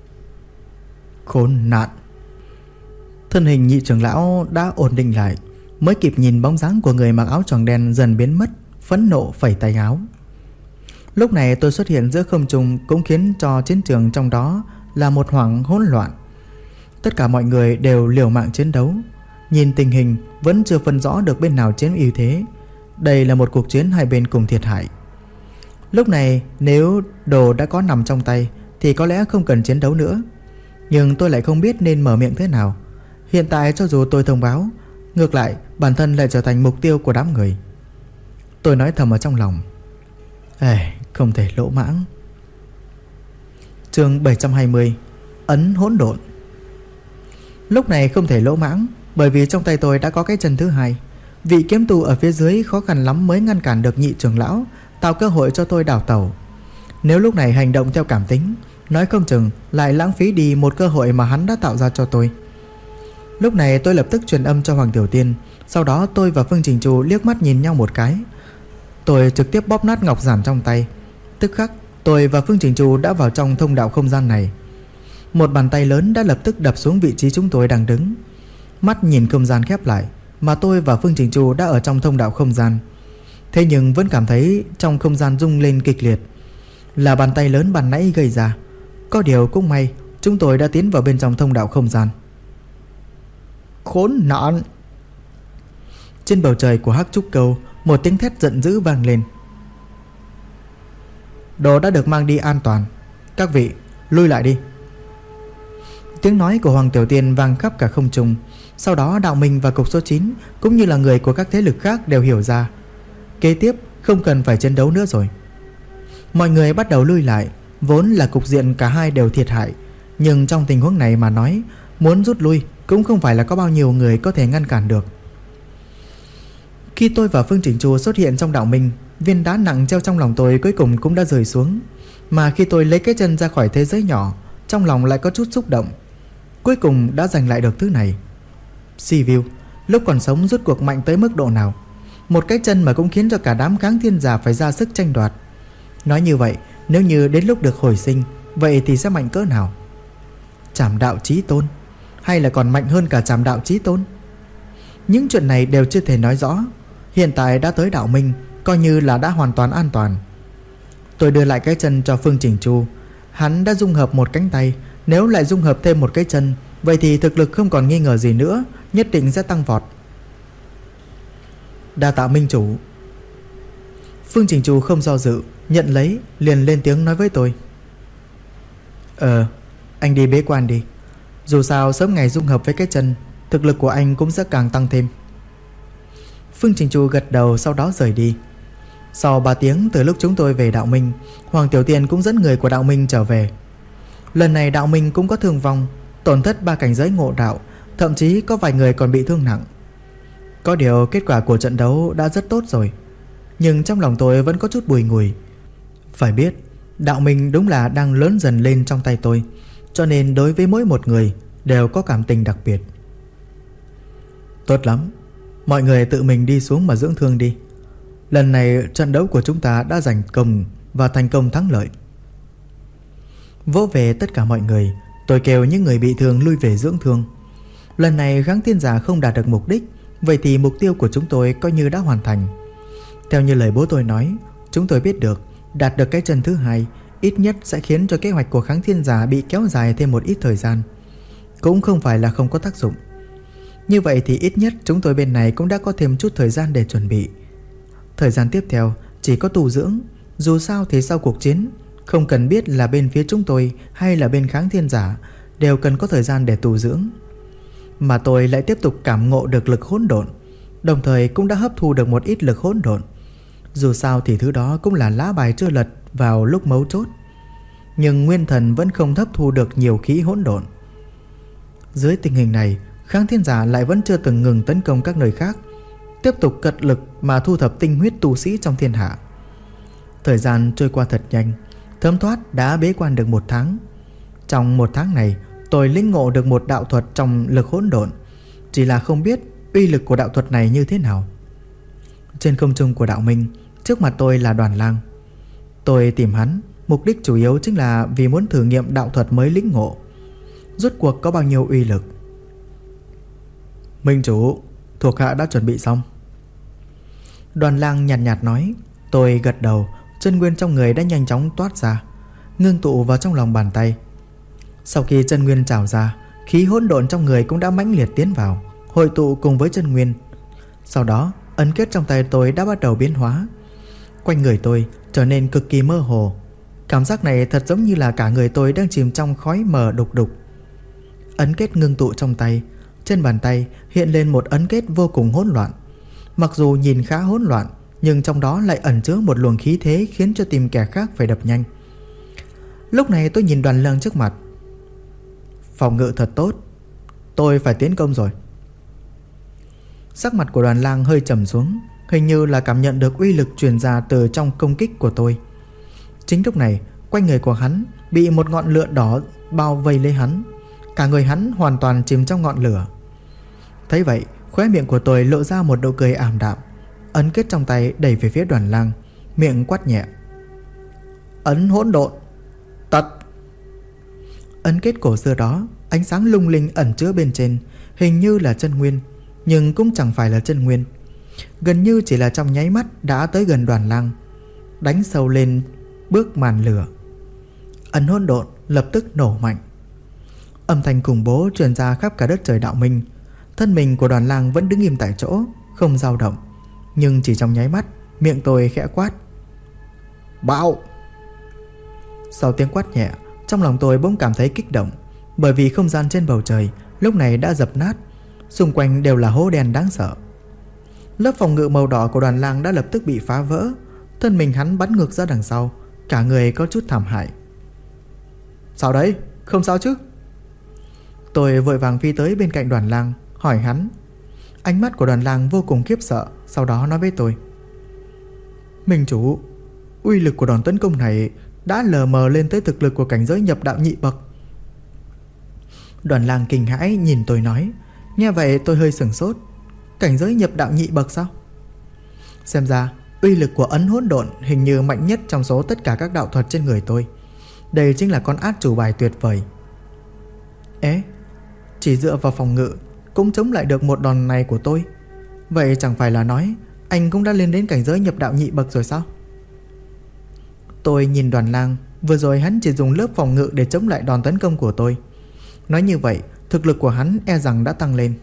Khốn nạn! Thân hình nhị trưởng lão đã ổn định lại, mới kịp nhìn bóng dáng của người mặc áo choàng đen dần biến mất, phẫn nộ phẩy tay áo. Lúc này tôi xuất hiện giữa không trung cũng khiến cho chiến trường trong đó là một khoảng hỗn loạn. Tất cả mọi người đều liều mạng chiến đấu. Nhìn tình hình vẫn chưa phân rõ được bên nào chiếm ưu thế. Đây là một cuộc chiến hai bên cùng thiệt hại. Lúc này nếu đồ đã có nằm trong tay thì có lẽ không cần chiến đấu nữa. Nhưng tôi lại không biết nên mở miệng thế nào. Hiện tại cho dù tôi thông báo, ngược lại bản thân lại trở thành mục tiêu của đám người. Tôi nói thầm ở trong lòng, không thể lỗ mãng. Chương 720, ấn hỗn độn. Lúc này không thể lỗ mãng, bởi vì trong tay tôi đã có cái chân thứ hai. Vị kiếm tu ở phía dưới khó khăn lắm mới ngăn cản được nhị trưởng lão, tạo cơ hội cho tôi đào tẩu. Nếu lúc này hành động theo cảm tính, nói không chừng lại lãng phí đi một cơ hội mà hắn đã tạo ra cho tôi. Lúc này tôi lập tức truyền âm cho Hoàng Tiểu Tiên. Sau đó tôi và Phương Trình Chu liếc mắt nhìn nhau một cái. Tôi trực tiếp bóp nát ngọc giản trong tay. Tức khắc tôi và Phương Trình Chu đã vào trong thông đạo không gian này. Một bàn tay lớn đã lập tức đập xuống vị trí chúng tôi đang đứng. Mắt nhìn không gian khép lại, mà tôi và Phương Trình Chu đã ở trong thông đạo không gian. Thế nhưng vẫn cảm thấy trong không gian rung lên kịch liệt. Là bàn tay lớn ban nãy gây ra. Có điều cũng may chúng tôi đã tiến vào bên trong thông đạo không gian. Khốn nạn! Trên bầu trời của Hắc Trúc Câu, một tiếng thét giận dữ vang lên. Đồ đã được mang đi an toàn, các vị lui lại đi. Tiếng nói của Hoàng Tiểu Tiên vang khắp cả không trung. Sau đó Đạo Minh và cục số 9 cũng như là người của các thế lực khác đều hiểu ra, kế tiếp không cần phải chiến đấu nữa rồi. Mọi người bắt đầu lui lại. Vốn là cục diện cả hai đều thiệt hại, nhưng trong tình huống này mà nói, muốn rút lui cũng không phải là có bao nhiêu người có thể ngăn cản được. Khi tôi và Phương Trình Chu xuất hiện trong Đạo Minh, viên đá nặng treo trong lòng tôi cuối cùng cũng đã rơi xuống. Mà khi tôi lấy cái chân ra khỏi thế giới nhỏ, trong lòng lại có chút xúc động. Cuối cùng đã giành lại được thứ này. Sivu lúc còn sống rút cuộc mạnh tới mức độ nào? Một cái chân mà cũng khiến cho cả đám kháng thiên giả phải ra sức tranh đoạt. Nói như vậy, nếu như đến lúc được hồi sinh, vậy thì sẽ mạnh cỡ nào? Trảm đạo chí tôn, hay là còn mạnh hơn cả trảm đạo chí tôn? Những chuyện này đều chưa thể nói rõ. Hiện tại đã tới Đạo Minh, coi như là đã hoàn toàn an toàn. Tôi đưa lại cái chân cho Phương Trình Chu. Hắn đã dung hợp một cánh tay, nếu lại dung hợp thêm một cái chân, vậy thì thực lực không còn nghi ngờ gì nữa, nhất định sẽ tăng vọt. Đa tạ minh chủ. Phương Trình Chu không do dự, nhận lấy, liền lên tiếng nói với tôi. Anh đi bế quan đi. Dù sao sớm ngày dung hợp với cái chân, thực lực của anh cũng sẽ càng tăng thêm. Phương Trình Chu gật đầu, sau đó rời đi. Sau 3 tiếng từ lúc chúng tôi về Đạo Minh, Hoàng Tiểu Tiên cũng dẫn người của Đạo Minh trở về. Lần này Đạo Minh cũng có thương vong, tổn thất 3 cảnh giới ngộ đạo, thậm chí có vài người còn bị thương nặng. Có điều kết quả của trận đấu đã rất tốt rồi, nhưng trong lòng tôi vẫn có chút bùi ngùi. Phải biết Đạo Minh đúng là đang lớn dần lên trong tay tôi, cho nên đối với mỗi một người đều có cảm tình đặc biệt. Tốt lắm, mọi người tự mình đi xuống mà dưỡng thương đi. Lần này trận đấu của chúng ta đã giành công và thành công thắng lợi. Vỗ về tất cả mọi người, tôi kêu những người bị thương lui về dưỡng thương. Lần này kháng thiên giả không đạt được mục đích, vậy thì mục tiêu của chúng tôi coi như đã hoàn thành. Theo như lời bố tôi nói, chúng tôi biết được đạt được cái chân thứ hai ít nhất sẽ khiến cho kế hoạch của kháng thiên giả bị kéo dài thêm một ít thời gian. Cũng không phải là không có tác dụng. Như vậy thì ít nhất chúng tôi bên này cũng đã có thêm chút thời gian để chuẩn bị. Thời gian tiếp theo chỉ có tu dưỡng. Dù sao thì sau cuộc chiến, không cần biết là bên phía chúng tôi hay là bên kháng thiên giả, đều cần có thời gian để tu dưỡng. Mà tôi lại tiếp tục cảm ngộ được lực hỗn độn, đồng thời cũng đã hấp thu được một ít lực hỗn độn. Dù sao thì thứ đó cũng là lá bài chưa lật vào lúc mấu chốt. Nhưng nguyên thần vẫn không hấp thu được nhiều khí hỗn độn. Dưới tình hình này, kháng thiên giả lại vẫn chưa từng ngừng tấn công các nơi khác, tiếp tục cật lực mà thu thập tinh huyết tu sĩ trong thiên hạ. Thời gian trôi qua thật nhanh, thấm thoát đã bế quan được 1 tháng. Trong 1 tháng này, tôi lĩnh ngộ được một đạo thuật trong lực hỗn độn, chỉ là không biết uy lực của đạo thuật này như thế nào. Trên không trung của Đạo Minh, trước mặt tôi là Đoàn Lang. Tôi tìm hắn, mục đích chủ yếu chính là vì muốn thử nghiệm đạo thuật mới lĩnh ngộ, rốt cuộc có bao nhiêu uy lực. Minh chủ, thuộc hạ đã chuẩn bị xong. Đoàn Lang nhàn nhạt nói. Tôi gật đầu. Chân nguyên trong người đã nhanh chóng toát ra, ngưng tụ vào trong lòng bàn tay. Sau khi chân nguyên trào ra, khí hỗn độn trong người cũng đã mãnh liệt tiến vào, hội tụ cùng với chân nguyên. Sau đó ấn kết trong tay tôi đã bắt đầu biến hóa. Quanh người tôi trở nên cực kỳ mơ hồ. Cảm giác này thật giống như là cả người tôi đang chìm trong khói mờ đục đục. Ấn kết ngưng tụ trong tay. Trên bàn tay hiện lên một ấn kết vô cùng hỗn loạn. Mặc dù nhìn khá hỗn loạn, nhưng trong đó lại ẩn chứa một luồng khí thế khiến cho tim kẻ khác phải đập nhanh. Lúc này tôi nhìn Đoàn Lang trước mặt. Phòng ngự thật tốt, tôi phải tiến công rồi. Sắc mặt của Đoàn Lang hơi trầm xuống, hình như là cảm nhận được uy lực truyền ra từ trong công kích của tôi. Chính lúc này, quanh người của hắn bị một ngọn lửa đỏ bao vây lấy hắn. Cả người hắn hoàn toàn chìm trong ngọn lửa. Thấy vậy, khóe miệng của tôi lộ ra một nụ cười ảm đạm. Ấn kết trong tay đẩy về phía Đoàn Lang, miệng quát nhẹ. Ấn hỗn độn, tật. Ấn kết cổ xưa đó, ánh sáng lung linh ẩn chứa bên trên, hình như là chân nguyên, nhưng cũng chẳng phải là chân nguyên. Gần như chỉ là trong nháy mắt đã tới gần Đoàn Lang, đánh sâu lên bước màn lửa. Ấn hỗn độn lập tức nổ mạnh. Âm thanh khủng bố truyền ra khắp cả đất trời đạo minh. Thân mình của Đoàn Lang vẫn đứng im tại chỗ, không dao động. Nhưng chỉ trong nháy mắt, miệng tôi khẽ quát. Bạo! Sau tiếng quát nhẹ, trong lòng tôi bỗng cảm thấy kích động. Bởi vì không gian trên bầu trời lúc này đã dập nát. Xung quanh đều là hố đen đáng sợ. Lớp phòng ngự màu đỏ của Đoàn Lang đã lập tức bị phá vỡ. Thân mình hắn bắn ngược ra đằng sau, cả người có chút thảm hại. Sao đấy? Không sao chứ? Tôi vội vàng phi tới bên cạnh Đoàn Lang, hỏi hắn. Ánh mắt của Đoàn Lang vô cùng khiếp sợ. Sau đó nói với tôi. Minh chủ, uy lực của đòn tấn công này đã lờ mờ lên tới thực lực của cảnh giới nhập đạo nhị bậc. Đoàn Lang kinh hãi nhìn tôi nói. Nghe vậy tôi hơi sửng sốt. Cảnh giới nhập đạo nhị bậc sao? Xem ra uy lực của ấn hỗn độn hình như mạnh nhất trong số tất cả các đạo thuật trên người tôi. Đây chính là con át chủ bài tuyệt vời. Ế, chỉ dựa vào phòng ngự cũng chống lại được một đòn này của tôi. Vậy chẳng phải là nói anh cũng đã lên đến cảnh giới nhập đạo nhị bậc rồi sao? Tôi nhìn Đoàn Lang. Vừa rồi hắn chỉ dùng lớp phòng ngự để chống lại đòn tấn công của tôi. Nói như vậy, thực lực của hắn e rằng đã tăng lên.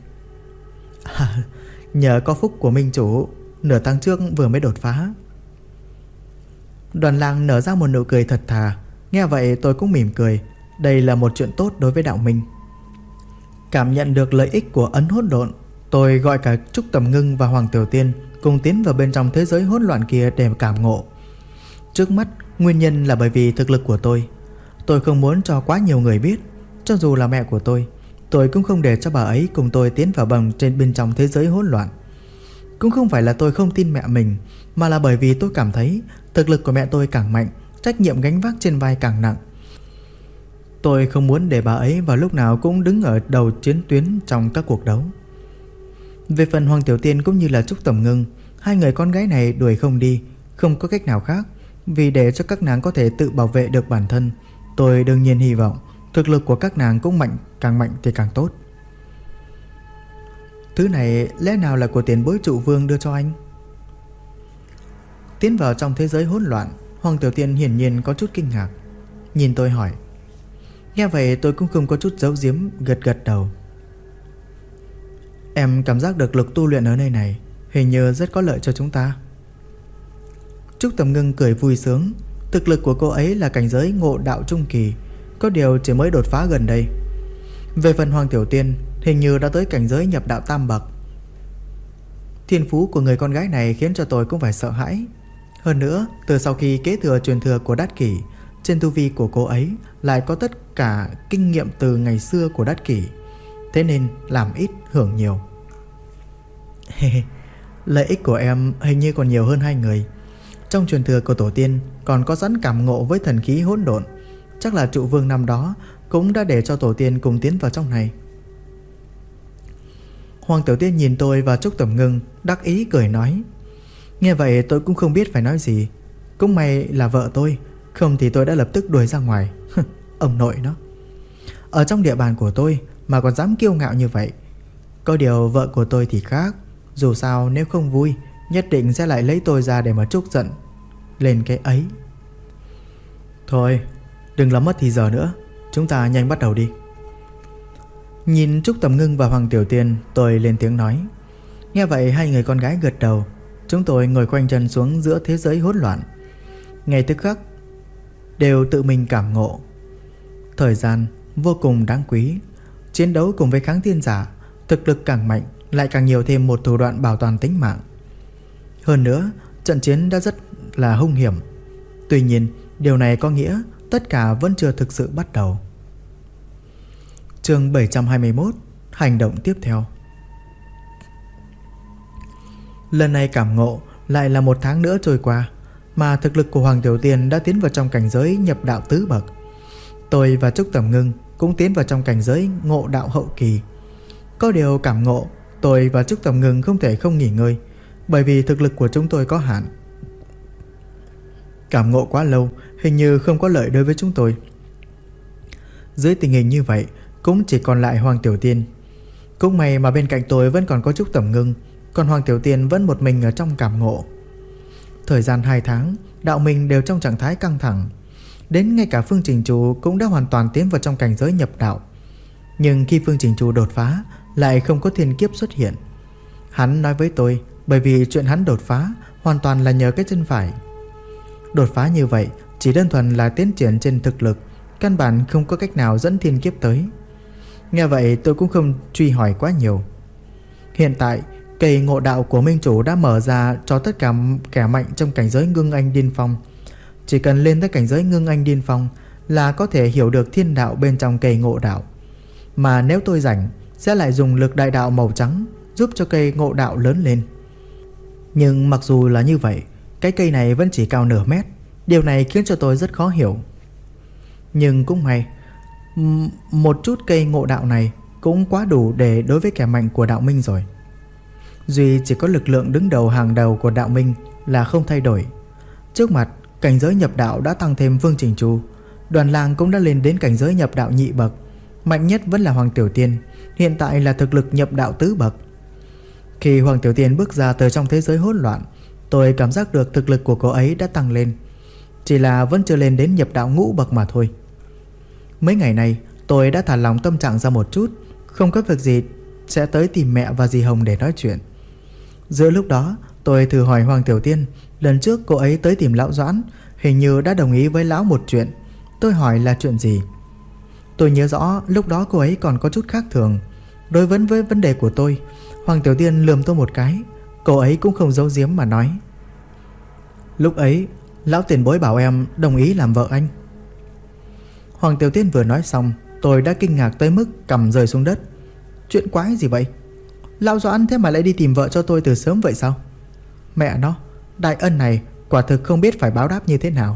Nhờ có phúc của minh chủ, nửa tháng trước vừa mới đột phá. Đoàn Lang nở ra một nụ cười thật thà. Nghe vậy tôi cũng mỉm cười. Đây là một chuyện tốt đối với đạo minh. Cảm nhận được lợi ích của ấn hỗn độn, tôi gọi cả Trúc Tầm Ngưng và Hoàng Tiểu Tiên cùng tiến vào bên trong thế giới hỗn loạn kia để cảm ngộ. Trước mắt, nguyên nhân là bởi vì thực lực của tôi. Tôi không muốn cho quá nhiều người biết. Cho dù là mẹ của tôi cũng không để cho bà ấy cùng tôi tiến vào bên trong thế giới hỗn loạn. Cũng không phải là tôi không tin mẹ mình, mà là bởi vì tôi cảm thấy thực lực của mẹ tôi càng mạnh, trách nhiệm gánh vác trên vai càng nặng. Tôi không muốn để bà ấy vào lúc nào cũng đứng ở đầu chiến tuyến trong các cuộc đấu. Về phần Hoàng Tiểu Tiên cũng như là Trúc Tầm Ngưng, hai người con gái này đuổi không đi, không có cách nào khác. Vì để cho các nàng có thể tự bảo vệ được bản thân, tôi đương nhiên hy vọng thực lực của các nàng cũng càng mạnh thì càng tốt. Thứ này lẽ nào là của tiền bối trụ vương đưa cho anh? Tiến vào trong thế giới hỗn loạn, Hoàng Tiểu Tiên hiển nhiên có chút kinh ngạc, nhìn tôi hỏi. Nghe vậy tôi cũng không có chút giấu giếm, gật đầu. Em cảm giác được lực tu luyện ở nơi này hình như rất có lợi cho chúng ta. Trúc Tầm Ngưng cười vui sướng. Thực lực của cô ấy là cảnh giới ngộ đạo trung kỳ, có điều chỉ mới đột phá gần đây. Về phần Hoàng Tiểu Tiên, hình như đã tới cảnh giới nhập đạo tam bậc. Thiên phú của người con gái này khiến cho tôi cũng phải sợ hãi. Hơn nữa, từ sau khi kế thừa truyền thừa của Đát Kỷ, trên tu vi của cô ấy lại có tất cả kinh nghiệm từ ngày xưa của Đát Kỷ. Thế nên làm ít hưởng nhiều. Lợi ích của em hình như còn nhiều hơn hai người. Trong truyền thừa của tổ tiên còn có sẵn cảm ngộ với thần khí hỗn độn. Chắc là trụ vương năm đó cũng đã để cho tổ tiên cùng tiến vào trong này. Hoàng Tiểu Tiên nhìn tôi và Trúc Tầm Ngưng, đắc ý cười nói. Nghe vậy tôi cũng không biết phải nói gì. Cũng may là vợ tôi, không thì tôi đã lập tức đuổi ra ngoài. Ông nội nó. Ở trong địa bàn của tôi mà còn dám kiêu ngạo như vậy. Có điều vợ của tôi thì khác. Dù sao nếu không vui, nhất định sẽ lại lấy tôi ra để mà trút giận lên cái ấy. Thôi, đừng làm mất thì giờ nữa, chúng ta nhanh bắt đầu đi. Nhìn Trúc Tầm Ngưng và Hoàng Tiểu Tiên, tôi lên tiếng nói. Nghe vậy hai người con gái gật đầu. Chúng tôi ngồi khoanh chân xuống giữa thế giới hỗn loạn. ngay tức khắc đều tự mình cảm ngộ. Thời gian vô cùng đáng quý. Chiến đấu cùng với kháng thiên giả, thực lực càng mạnh lại càng nhiều thêm một thủ đoạn bảo toàn tính mạng. Hơn nữa, trận chiến đã rất là hung hiểm. Tuy nhiên, điều này có nghĩa tất cả vẫn chưa thực sự bắt đầu. Chương 721. Hành động tiếp theo. Lần này cảm ngộ lại là 1 tháng nữa trôi qua, mà thực lực của Hoàng Tiểu Tiên đã tiến vào trong cảnh giới nhập đạo tứ bậc. Tôi và Trúc Tầm Ngưng cũng tiến vào trong cảnh giới ngộ đạo hậu kỳ. Có điều cảm ngộ, tôi và Trúc Tầm Ngưng không thể không nghỉ ngơi, bởi vì thực lực của chúng tôi có hạn. Cảm ngộ quá lâu hình như không có lợi đối với chúng tôi. Dưới tình hình như vậy, cũng chỉ còn lại Hoàng Tiểu Tiên. Cũng may mà bên cạnh tôi vẫn còn có Trúc Tầm Ngưng, còn Hoàng Tiểu Tiên vẫn một mình ở trong cảm ngộ. Thời gian 2 tháng, đạo mình đều trong trạng thái căng thẳng. Đến ngay cả Phương Trình Trù cũng đã hoàn toàn tiến vào trong cảnh giới nhập đạo. Nhưng khi Phương Trình Trù đột phá, lại không có thiên kiếp xuất hiện. Hắn nói với tôi, bởi vì chuyện hắn đột phá hoàn toàn là nhờ cái chân phải. Đột phá như vậy chỉ đơn thuần là tiến triển trên thực lực, căn bản không có cách nào dẫn thiên kiếp tới. Nghe vậy tôi cũng không truy hỏi quá nhiều. Hiện tại cây ngộ đạo của Minh Chủ đã mở ra cho tất cả kẻ mạnh trong cảnh giới ngưng anh điên phong. Chỉ cần lên tới cảnh giới ngưng anh điên phong là có thể hiểu được thiên đạo bên trong cây ngộ đạo. Mà nếu tôi rảnh sẽ lại dùng lực đại đạo màu trắng giúp cho cây ngộ đạo lớn lên. Nhưng mặc dù là như vậy, cái cây này vẫn chỉ cao nửa mét. Điều này khiến cho tôi rất khó hiểu. Nhưng cũng may, một chút cây ngộ đạo này cũng quá đủ để đối với kẻ mạnh của đạo minh rồi. Duy chỉ có lực lượng đứng đầu hàng đầu của đạo minh là không thay đổi. Trước mặt, cảnh giới nhập đạo đã tăng thêm Phương Trình Trù. Đoàn Lang cũng đã lên đến cảnh giới nhập đạo nhị bậc. Mạnh nhất vẫn là Hoàng Tiểu Tiên, hiện tại là thực lực nhập đạo tứ bậc. Khi Hoàng Tiểu Tiên bước ra từ trong thế giới hỗn loạn, tôi cảm giác được thực lực của cô ấy đã tăng lên. Chỉ là vẫn chưa lên đến nhập đạo ngũ bậc mà thôi. Mấy ngày này tôi đã thả lòng tâm trạng ra một chút, không có việc gì sẽ tới tìm mẹ và dì Hồng để nói chuyện. Giữa lúc đó tôi thử hỏi Hoàng Tiểu Tiên, lần trước cô ấy tới tìm lão Doãn, hình như đã đồng ý với lão một chuyện. Tôi hỏi là chuyện gì. Tôi nhớ rõ lúc đó cô ấy còn có chút khác thường. Đối với vấn đề của tôi, Hoàng Tiểu Tiên lườm tôi một cái. Cô ấy cũng không giấu giếm mà nói, lúc ấy lão tiền bối bảo em đồng ý làm vợ anh. Hoàng Tiểu Tiên vừa nói xong, tôi đã kinh ngạc tới mức cằm rơi xuống đất. Chuyện quái gì vậy? Lão Doãn thế mà lại đi tìm vợ cho tôi từ sớm vậy sao? Mẹ nó, đại ân này quả thực không biết phải báo đáp như thế nào.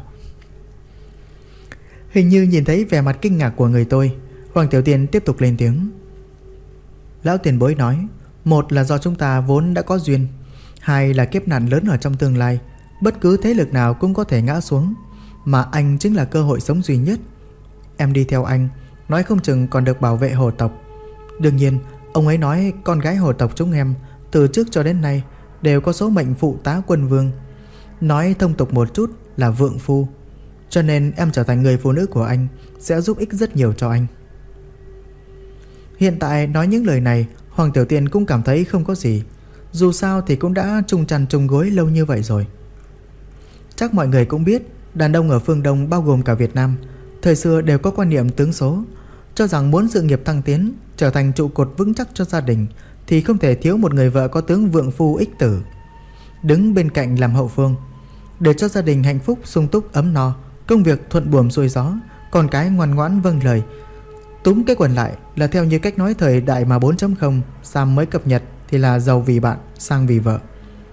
Hình như nhìn thấy vẻ mặt kinh ngạc của người tôi, Hoàng Tiểu Tiên tiếp tục lên tiếng. Lão tiền bối nói, một là do chúng ta vốn đã có duyên, hai là kiếp nạn lớn ở trong tương lai, bất cứ thế lực nào cũng có thể ngã xuống, mà anh chính là cơ hội sống duy nhất. Em đi theo anh, nói không chừng còn được bảo vệ hồ tộc. Đương nhiên, ông ấy nói con gái hồ tộc chúng em từ trước cho đến nay đều có số mệnh phụ tá quân vương, nói thông tục một chút là vượng phu. Cho nên em trở thành người phụ nữ của anh sẽ giúp ích rất nhiều cho anh. Hiện tại nói những lời này, Hoàng Tiểu Tiên cũng cảm thấy không có gì. Dù sao thì cũng đã chung chăn chung gối lâu như vậy rồi. Chắc mọi người cũng biết, đàn ông ở phương Đông bao gồm cả Việt Nam thời xưa đều có quan niệm tướng số, cho rằng muốn sự nghiệp thăng tiến, trở thành trụ cột vững chắc cho gia đình thì không thể thiếu một người vợ có tướng vượng phu ích tử, đứng bên cạnh làm hậu phương, để cho gia đình hạnh phúc sung túc ấm no, công việc thuận buồm xuôi gió, con cái ngoan ngoãn vâng lời. Túm cái quần lại là theo như cách nói thời đại mà 4.0 Sam mới cập nhật thì là giàu vì bạn, sang vì vợ.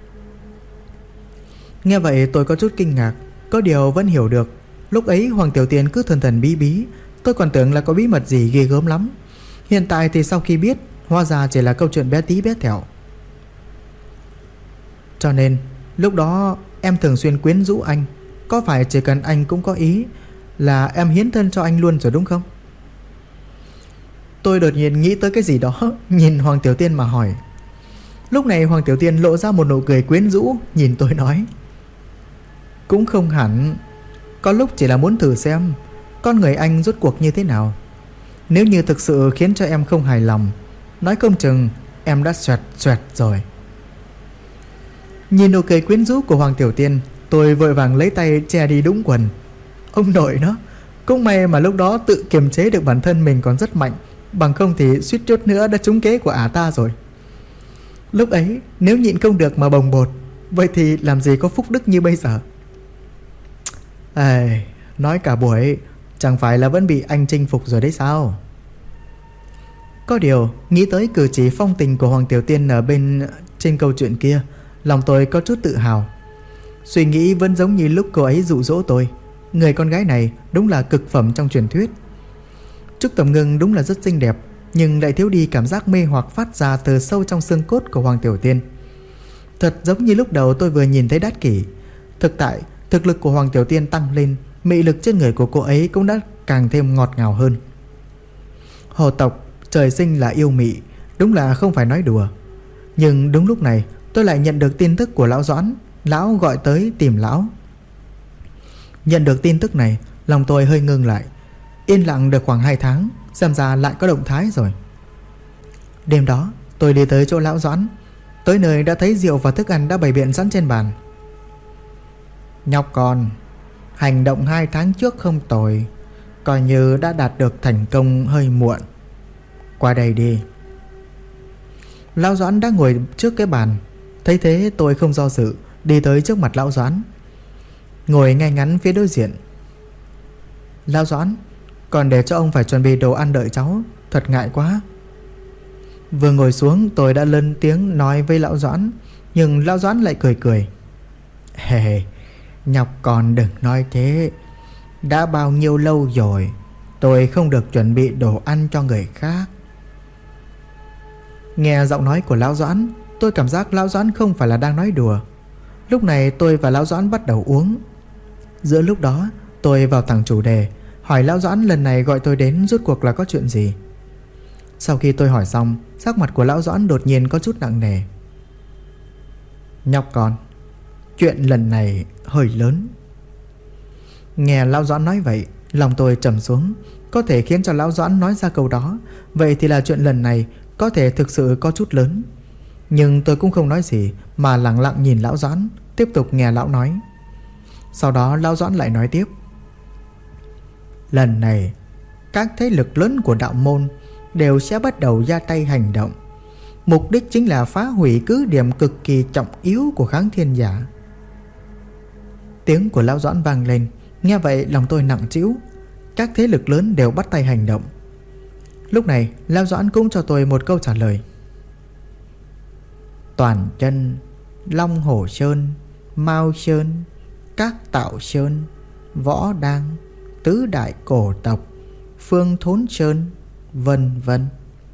Nghe vậy tôi có chút kinh ngạc, có điều vẫn hiểu được. Lúc ấy Hoàng Tiểu Tiên cứ thần thần bí bí, tôi còn tưởng là có bí mật gì ghê gớm lắm. Hiện tại thì sau khi biết, hóa ra chỉ là câu chuyện bé tí bé tẹo. Cho nên lúc đó em thường xuyên quyến rũ anh. Có phải chỉ cần anh cũng có ý là em hiến thân cho anh luôn rồi đúng không? Tôi đột nhiên nghĩ tới cái gì đó, nhìn Hoàng Tiểu Tiên mà hỏi. Lúc này Hoàng Tiểu Tiên lộ ra một nụ cười quyến rũ, nhìn tôi nói, cũng không hẳn, có lúc chỉ là muốn thử xem con người anh rốt cuộc như thế nào. Nếu như thực sự khiến cho em không hài lòng, nói không chừng em đã xoẹt xoẹt rồi. Nhìn nụ cười quyến rũ của Hoàng Tiểu Tiên, Tôi vội vàng lấy tay che đi đũng quần. Ông nội nó, cũng may mà lúc đó tự kiềm chế được bản thân mình còn rất mạnh, bằng không thì suýt chút nữa đã trúng kế của ả ta rồi. Lúc ấy nếu nhịn không được mà bồng bột, vậy thì làm gì có phúc đức như bây giờ. Nói cả buổi chẳng phải là vẫn bị anh chinh phục rồi đấy sao? Có điều nghĩ tới cử chỉ phong tình của Hoàng Tiểu Tiên ở bên trên câu chuyện kia, lòng tôi có chút tự hào. Suy nghĩ vẫn giống như lúc cô ấy dụ dỗ tôi. Người con gái này đúng là cực phẩm trong truyền thuyết. Trúc Tầm Ngưng đúng là rất xinh đẹp, nhưng lại thiếu đi cảm giác mê hoặc phát ra từ sâu trong xương cốt của Hoàng Tiểu Tiên. Thật giống như lúc đầu tôi vừa nhìn thấy Đát Kỷ. Thực tại, thực lực của Hoàng Tiểu Tiên tăng lên, mị lực trên người của cô ấy cũng đã càng thêm ngọt ngào hơn. Hồ tộc trời sinh là yêu mị, đúng là không phải nói đùa. Nhưng đúng lúc này tôi lại nhận được tin tức của lão Doãn. Lão gọi tới tìm lão. Nhận được tin tức này, lòng tôi hơi ngưng lại. Yên lặng được khoảng 2 tháng, xem ra lại có động thái rồi. Đêm đó tôi đi tới chỗ lão Doãn. Tới nơi đã thấy rượu và thức ăn đã bày biện sẵn trên bàn. Nhóc con, hành động 2 tháng trước không tồi, coi như đã đạt được thành công hơi muộn. Qua đây đi. Lão Doãn đã ngồi trước cái bàn. Thấy thế tôi không do dự, đi tới trước mặt lão Doãn, ngồi ngay ngắn phía đối diện. Lão Doãn, còn để cho ông phải chuẩn bị đồ ăn đợi cháu, thật ngại quá. Vừa ngồi xuống tôi đã lên tiếng nói với lão Doãn, nhưng lão Doãn lại cười cười. Nhóc con đừng nói thế. Đã bao nhiêu lâu rồi tôi không được chuẩn bị đồ ăn cho người khác. Nghe giọng nói của lão Doãn, tôi cảm giác lão Doãn không phải là đang nói đùa. Lúc này tôi và lão Doãn bắt đầu uống. Giữa lúc đó tôi vào thẳng chủ đề, hỏi lão Doãn lần này gọi tôi đến rốt cuộc là có chuyện gì. Sau khi tôi hỏi xong, sắc mặt của lão Doãn đột nhiên có chút nặng nề. Nhóc con, chuyện lần này hơi lớn. Nghe lão Doãn nói vậy, lòng tôi trầm xuống. Có thể khiến cho lão Doãn nói ra câu đó, vậy thì là chuyện lần này có thể thực sự có chút lớn. Nhưng tôi cũng không nói gì, mà lặng lặng nhìn lão Doãn, tiếp tục nghe lão nói. Sau đó lão Doãn lại nói tiếp. Lần này các thế lực lớn của đạo môn đều sẽ bắt đầu ra tay hành động. Mục đích chính là phá hủy cứ điểm cực kỳ trọng yếu của Kháng Thiên Giả. Tiếng của lão Doãn vang lên. Nghe vậy lòng tôi nặng trĩu. Các thế lực lớn đều bắt tay hành động. Lúc này lão Doãn cũng cho tôi một câu trả lời. Toàn Chân, Long Hổ Sơn, Mao Sơn, Các Tạo Sơn, Võ Đang, Tứ Đại Cổ Tộc, Phương Thốn Sơn, vân vân.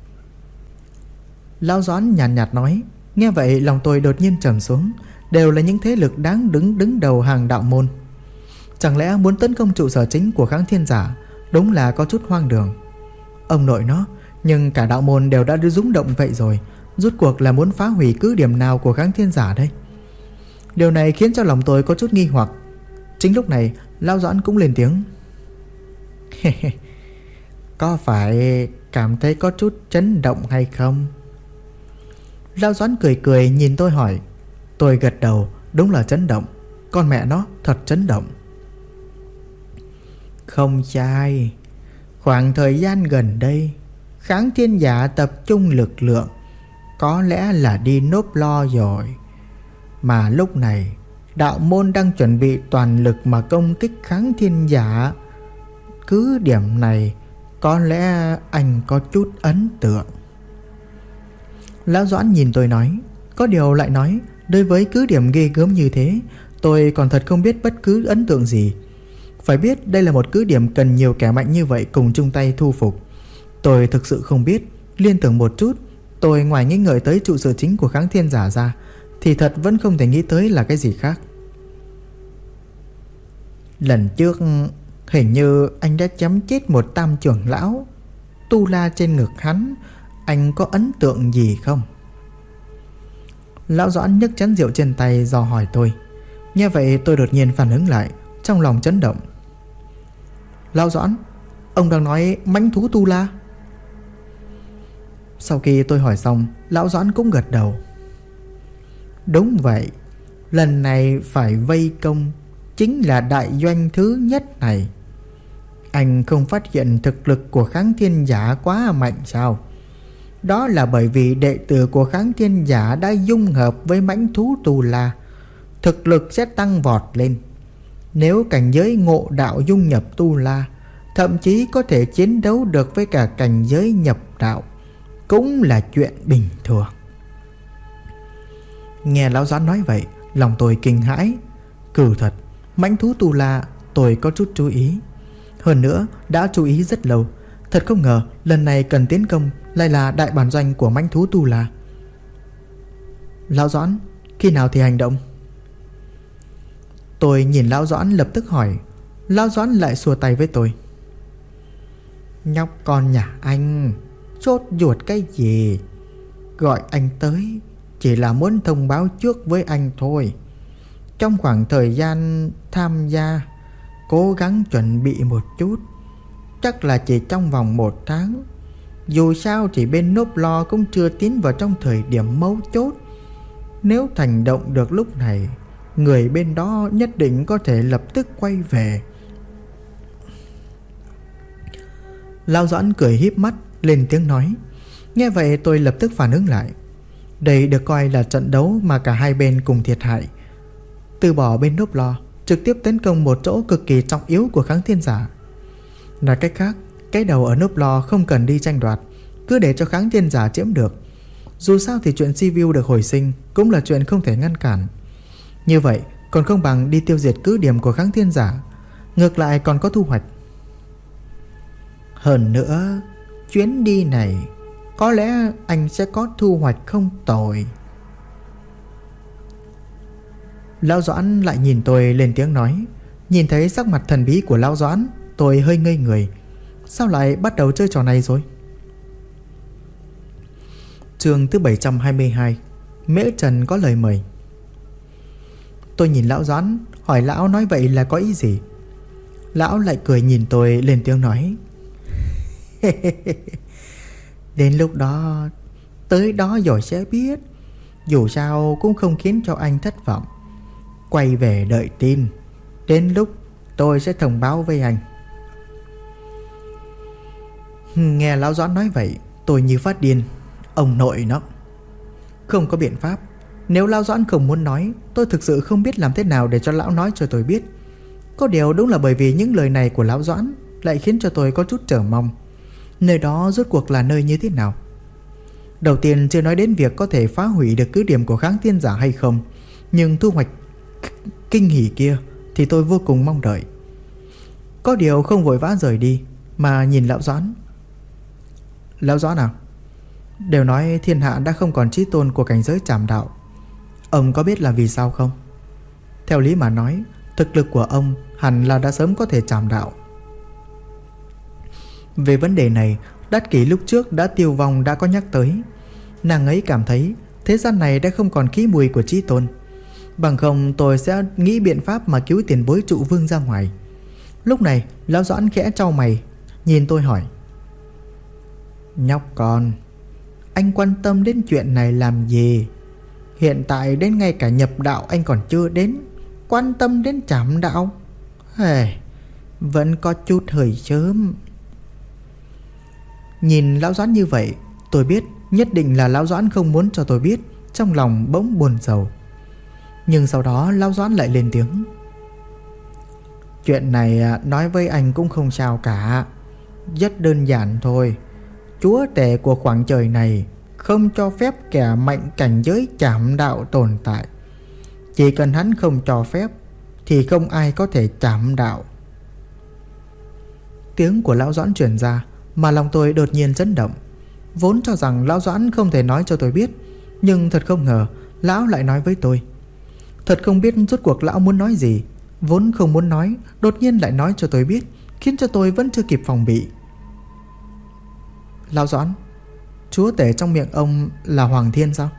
Lão Doãn nhàn nhạt nói. Nghe vậy lòng tôi đột nhiên trầm xuống. Đều là những thế lực đáng đứng đầu hàng đạo môn. Chẳng lẽ muốn tấn công trụ sở chính của Kháng Thiên Giả? Đúng là có chút hoang đường. Ông nội nó, nhưng cả đạo môn đều đã rung động vậy rồi, rốt cuộc là muốn phá hủy cứ điểm nào của Kháng Thiên Giả đây? Điều này khiến cho lòng tôi có chút nghi hoặc. Chính lúc này lão Doãn cũng lên tiếng. Có phải cảm thấy có chút chấn động hay không? Lão Doãn cười cười nhìn tôi hỏi. Tôi gật đầu. Đúng là chấn động. Con mẹ nó thật chấn động. Không sai. Khoảng thời gian gần đây Kháng Thiên Giả tập trung lực lượng, có lẽ là đi nốp lo rồi. Mà lúc này đạo môn đang chuẩn bị toàn lực mà công kích Kháng Thiên Giả. Cứ điểm này có lẽ anh có chút ấn tượng. Lão Doãn nhìn tôi nói. Có điều lại nói, đối với cứ điểm ghê gớm như thế, tôi còn thật không biết bất cứ ấn tượng gì. Phải biết đây là một cứ điểm cần nhiều kẻ mạnh như vậy cùng chung tay thu phục. Tôi thực sự không biết. Liên tưởng một chút, tôi ngoài nghĩ ngợi tới trụ sở chính của Kháng Thiên Giả ra, thì thật vẫn không thể nghĩ tới là cái gì khác. Lần trước hình như anh đã chém chết một tam trưởng lão. Tu la trên ngực hắn, anh có ấn tượng gì không? Lão Doãn nhấc chén rượu trên tay dò hỏi tôi. Nghe vậy tôi đột nhiên phản ứng lại, trong lòng chấn động. Lão Doãn, ông đang nói mãnh thú tu la? Sau khi tôi hỏi xong, lão Doãn cũng gật đầu. Đúng vậy. lần này phải vây công chính là đại doanh thứ nhất này. Anh không phát hiện thực lực của Kháng Thiên Giả quá mạnh sao? Đó là bởi vì đệ tử của Kháng Thiên Giả đã dung hợp với mãnh thú Tu La, thực lực sẽ tăng vọt lên. Nếu cảnh giới ngộ đạo dung nhập Tu La, thậm chí có thể chiến đấu được với cả cảnh giới nhập đạo, cũng là chuyện bình thường. Nghe lão Doãn nói vậy, lòng tôi kinh hãi. Cử thật, mãnh thú Tu La tôi có chút chú ý. Hơn nữa đã chú ý rất lâu. Thật không ngờ lần này cần tiến công lại là đại bản doanh của mãnh thú Tu La. Lão Doãn, khi nào thì hành động? Tôi nhìn lão Doãn lập tức hỏi. Lão Doãn lại xua tay với tôi. Nhóc con nhà anh, sốt ruột cái gì? Gọi anh tới chỉ là muốn thông báo trước với anh thôi. Trong khoảng thời gian tham gia, cố gắng chuẩn bị một chút. Chắc là chỉ trong vòng 1 tháng. Dù sao thì bên Nốp Lo cũng chưa tiến vào trong thời điểm mấu chốt. Nếu thành động được lúc này, người bên đó nhất định có thể lập tức quay về. Lão Doãn cười híp mắt lên tiếng nói. Nghe vậy tôi lập tức phản ứng lại. Đây được coi là trận đấu mà cả hai bên cùng thiệt hại. Từ bỏ bên Nốp Lo, trực tiếp tấn công một chỗ cực kỳ trọng yếu của Kháng Thiên Giả. Nói cách khác, cái đầu ở Nốp Lo không cần đi tranh đoạt, cứ để cho Kháng Thiên Giả chiếm được. Dù sao thì chuyện Sibiu được hồi sinh cũng là chuyện không thể ngăn cản. Như vậy còn không bằng đi tiêu diệt cứ điểm của Kháng Thiên Giả, ngược lại còn có thu hoạch. Hơn nữa, chuyến đi này có lẽ anh sẽ có thu hoạch không tồi. Lão Doãn lại nhìn tôi lên tiếng nói. Nhìn thấy sắc mặt thần bí của Lão Doãn, tôi hơi ngây người. Sao lại bắt đầu chơi trò này rồi? Chương thứ 722. Mễ Trần có lời mời. Tôi nhìn Lão Doãn, hỏi lão nói vậy là có ý gì. Lão lại cười nhìn tôi lên tiếng nói. Đến lúc đó, tới đó rồi sẽ biết. Dù sao cũng không khiến cho anh thất vọng. Quay về đợi tin. Đến lúc tôi sẽ thông báo với anh. Nghe Lão Doãn nói vậy, tôi như phát điên. Ông nội nó. Không có biện pháp. Nếu Lão Doãn không muốn nói, tôi thực sự không biết làm thế nào để cho lão nói cho tôi biết. Có điều đúng là bởi vì những lời này của Lão Doãn lại khiến cho tôi có chút chờ mong. Nơi đó rốt cuộc là nơi như thế nào? Đầu tiên chưa nói đến việc có thể phá hủy được cứ điểm của Kháng Thiên Giả hay không, nhưng thu hoạch kinh hỉ kia thì tôi vô cùng mong đợi. Có điều không vội vã rời đi, mà nhìn Lão Doãn. Lão Doãn nào? Đều nói thiên hạ đã không còn chí tôn của cảnh giới trảm đạo. Ông có biết là vì sao không? Theo lý mà nói, thực lực của ông hẳn là đã sớm có thể trảm đạo. Về vấn đề này, Đát Kỷ lúc trước đã tiêu vong đã có nhắc tới. Nàng ấy cảm thấy thế gian này đã không còn khí mùi của chí tôn. Bằng không tôi sẽ nghĩ biện pháp mà cứu tiền bối trụ vương ra ngoài. Lúc này Lão Doãn khẽ trao mày, nhìn tôi hỏi. Nhóc con, anh quan tâm đến chuyện này làm gì? Hiện tại đến ngay cả nhập đạo anh còn chưa đến, quan tâm đến trảm đạo? Vẫn có chút hơi sớm. Nhìn Lão Doãn như vậy, tôi biết nhất định là Lão Doãn không muốn cho tôi biết. Trong lòng bỗng buồn rầu. Nhưng sau đó Lão Doãn lại lên tiếng. Chuyện này nói với anh cũng không sao cả. Rất đơn giản thôi. Chúa tể của khoảng trời này không cho phép kẻ mạnh cảnh giới trảm đạo tồn tại. Chỉ cần hắn không cho phép thì không ai có thể trảm đạo. Tiếng của Lão Doãn truyền ra mà lòng tôi đột nhiên chấn động. Vốn cho rằng Lão Doãn không thể nói cho tôi biết, nhưng thật không ngờ Lão lại nói với tôi. Thật không biết rốt cuộc Lão muốn nói gì. Vốn không muốn nói, đột nhiên lại nói cho tôi biết, khiến cho tôi vẫn chưa kịp phòng bị. Lão Doãn, chúa tể trong miệng ông là Hoàng Thiên sao?